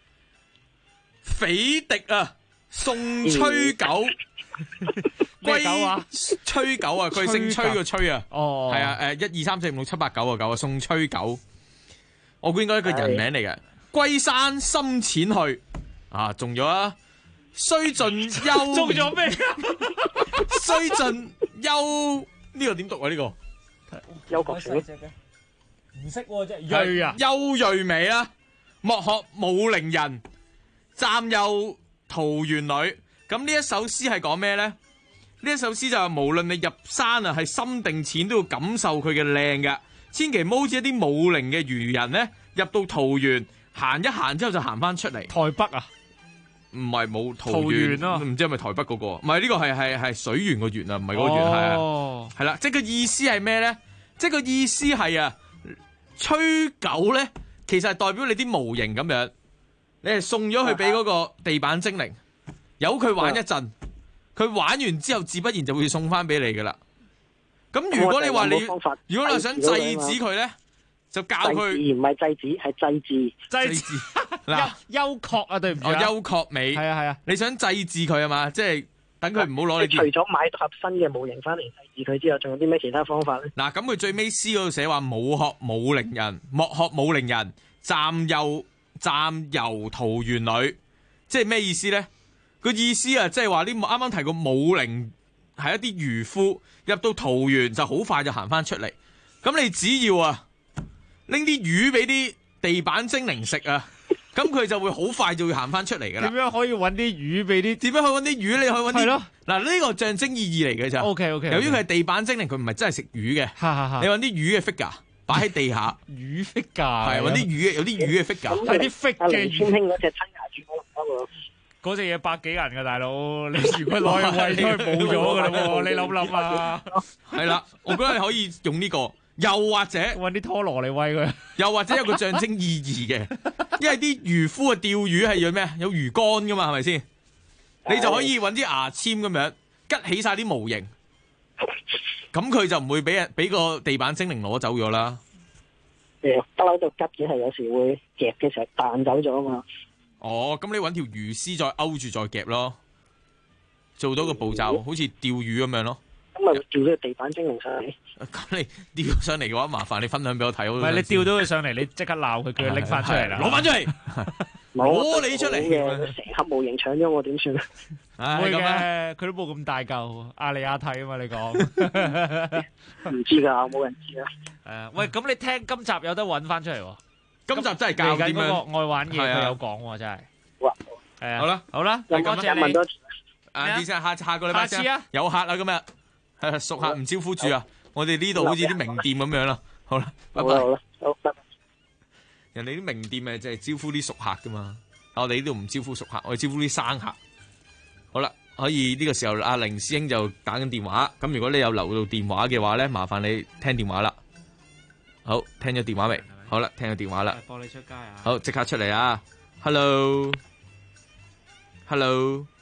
斐迪啊！送吹狗， 咩狗啊？ 吹狗啊！佢姓吹個吹啊！ 哦， 係啊，1、2、3、4、5、6、7、8、9啊，送吹狗。我估應該一個人名嚟嘅。龜山深淺去啊，中咗啊！須盡休， 中咗咩？ 須盡休呢個點讀啊？呢個休國小唔識喎，即係銳啊！ 邱銳美啊！莫學武陵人，暫又桃源女。咁呢一首詩係講咩咧？呢一首詩就係無論你入山啊，係深定淺都要感受佢嘅靚嘅。千祈唔好好似一啲武陵嘅漁人咧，入到桃源行一行之後就行翻出嚟。 台北啊？ 唔係冇桃源啊？唔知係咪台北嗰個？唔係呢個係水源個源啊，唔係嗰個源係啊。係啦，即係個意思係咩咧？即係個意思係啊，吹狗咧，其實係代表你啲模型咁樣，你係送咗去俾嗰個地板精靈，由佢玩一陣，佢玩完之後自不然就會送翻俾你噶啦。咁如果你話你，如果你想制止佢咧，就教佢， 唔係制止，係祭祀。 祭祀嗱， 優確啊，對唔住啊， 優確美，係啊係啊，你想制止佢啊嘛，即係等佢唔好攞你。 除咗買盒新嘅模型翻嚟制止佢之後，仲有啲咩其他方法咧？ 嗱，咁佢最尾詩嗰度寫話，冇學武陵人，莫學武陵人，暫遊桃源裏，即係咩意思咧？個意思啊，即係話啲啱啱提過武陵係一啲漁夫入到桃源就好快就行翻出嚟，咁你只要啊拎啲魚俾啲地板精靈食啊，咁佢就會好快就會行翻出嚟噶啦。 點樣可以揾啲魚俾啲？ 點樣可以揾啲魚？你可以揾啲。係咯。嗱，呢個象徵意義嚟嘅咋。 OK。 由於佢係地板精靈，佢唔係真係食魚嘅。你揾啲魚嘅 figure 擺喺地下。 魚 figure 係揾啲魚嘅，有啲魚嘅 figure。 係啲 figure 嘅魚。 千兄嗰隻親牙豬可能嗰隻嘢百幾銀噶大佬，你如果攞去餵咗，冇咗噶啦喎！你諗諗啊。係啦，我覺得你可以用呢個。又或者揾啲拖羅嚟餵佢， 又或者有個象徵意義嘅，因為啲漁夫啊釣魚係要咩？有魚竿噶嘛，係咪先？你就可以揾啲牙籤咁樣拮起晒啲模型，咁佢就唔會俾個地板精靈攞走咗啦。 不嬲到拮嘅係有時會夾嘅時候彈走咗啊嘛。 哦，咁你揾條魚絲再勾住再夾咯，做到個步驟，好似釣魚咁樣咯。 咁咪釣咗個地板精靈上嚟？ 咁你釣上嚟嘅話，麻煩你分享俾我睇。 唔係你釣到佢上嚟，你即刻鬧佢，叫佢拎翻出嚟啦， 攞翻出嚟，攞你出嚟。 成盒模型搶咗我點算啊？ 唔會嘅，佢都冇咁大嚿，亞利亞蒂啊嘛，你講。 唔知㗎，冇人知啊。 喂，咁你聽今集有得揾翻出嚟喎？ 今集真係教點樣愛玩嘢，佢有講喎，真係。 好啦， 好啦， 多謝你。 啲下個禮拜先啊，有客啊今日，熟客唔招呼住啊。我哋呢度好似啲名店咁樣啦。好啦，拜拜。 好，拜拜。 人哋啲名店咪就係招呼啲熟客噶嘛，我哋呢度唔招呼熟客，我哋招呼啲生客。好啦，可以呢個時候阿凌師兄就打緊電話，咁如果你有留到電話嘅話咧，麻煩你聽電話啦。好，聽咗電話未？好啦，聽咗電話啦。 播你出街啊！ 好，即刻出嚟啊 ！Hello，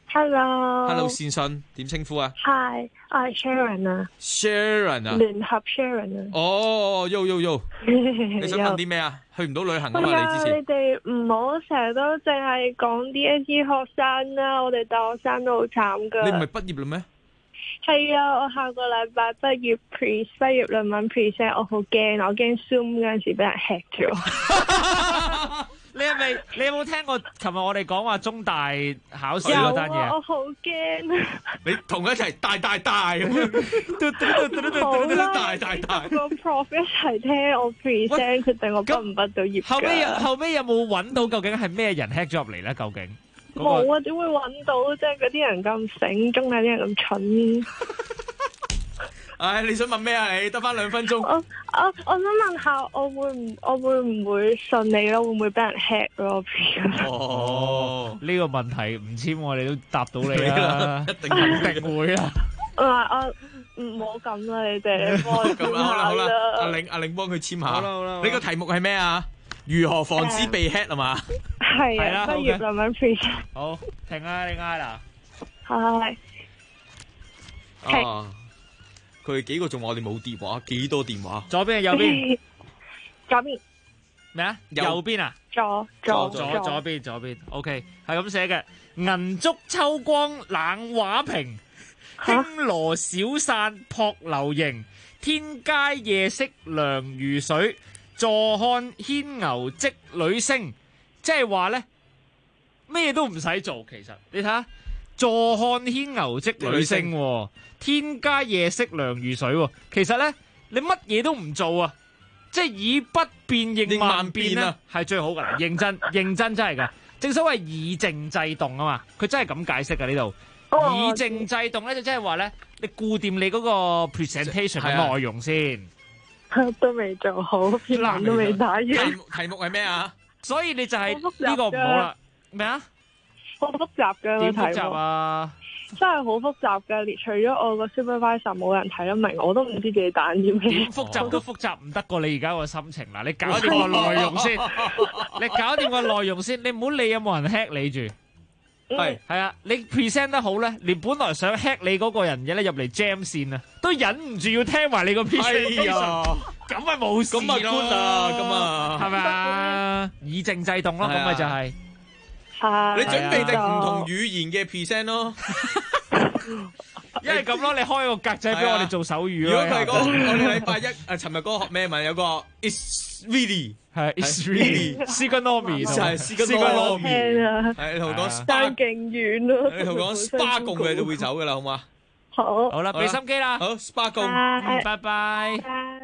Hello， 善信點稱呼啊 Hi， 我係 Sharon 啊。 Sharon 啊， 聯合 Sharon 啊。 哦，Yo，你想問啲咩啊？去唔到旅行啊嘛，你之前。 你哋唔好成日都淨係講 DSE 學生啦，我哋大學生都好慘噶。 你唔係畢業啦咩？ 係啊，我下個禮拜畢業論文 present， 我好驚，我驚 Zoom 嗰陣時俾人 hack 咗。 你有冇聽過琴日我哋講話中大考試嗰單嘢？ 我好驚。 你同佢一齊大咁樣，大個 prof 一齊聽我 present， 決定我畢唔畢到業。 後尾有冇揾到究竟係咩人 hack 咗入嚟咧？究竟冇啊？點會揾到啫？嗰啲人咁醒，中大啲人咁蠢。 唉，你想問咩啊？你得翻2分鐘。 我想問下，我會唔會順利咯？會唔會俾人 hack 咯？ 哦，呢個問題唔簽我哋都答到你啦，一定會啊！ 我唔好咁啦，你哋幫我簽下啦。 好啦，阿玲幫佢簽下。好啦。你個題目係咩啊？如何防止被 hack 啊嘛？ 係啊，畢業論文 present。 好，停啊！你嗌啦。 係。 佢哋幾個仲話我哋冇電話，幾多電話？ 左邊定右邊？ 左邊。 咩啊？右邊啊？ 左邊。OK， 係咁寫嘅。銀燭秋光冷畫屏，輕羅小散撲流螢。天街夜色涼如水，坐看牽牛織女星。即係話咧，咩都唔使做，其實你睇下。坐看牽牛織女星，天街夜色涼如水。其實咧，你乜嘢都唔做啊，即係以不變應萬變咧，係最好噶啦。認真真係噶。正所謂以靜制動啊嘛，佢真係咁解釋噶呢度。以靜制動咧，就即係話咧，你顧掂你嗰個 presentation 嘅內容先。 都未做好，篇文都未打完。 題目係咩啊？ 所以你就係呢個唔好啦。咩啊？ 好複雜嘅個題目。 點複雜啊？ 真係好複雜嘅，除咗我個 supervisor 冇人睇得明，我都唔知自己打啲咩。 點複雜都複雜唔得過你而家個心情啦，你搞掂個內容先，你唔好理有冇人 hack 你住。係啊，你 present 得好咧，連本來想 hack 你嗰個人嘅咧入嚟 jam 線啊，都忍唔住要聽埋你個 presentation。咁咪冇事咯。咁啊，係咪啊？以靜制動咯，咁咪就係。 你準備定唔同語言嘅 present 咯， 因為咁咯，你開個格仔俾我哋做手語咯。 如果佢係我哋禮拜一尋日嗰個學咩文有個 It's really 係 It's really Sigonomy 係 Sigonomy 係你同我講但勁遠咯， 你同我講 Spa 共你就會走噶啦，好嘛？ 好啦，俾心機啦， 好 Spa 共， 拜拜。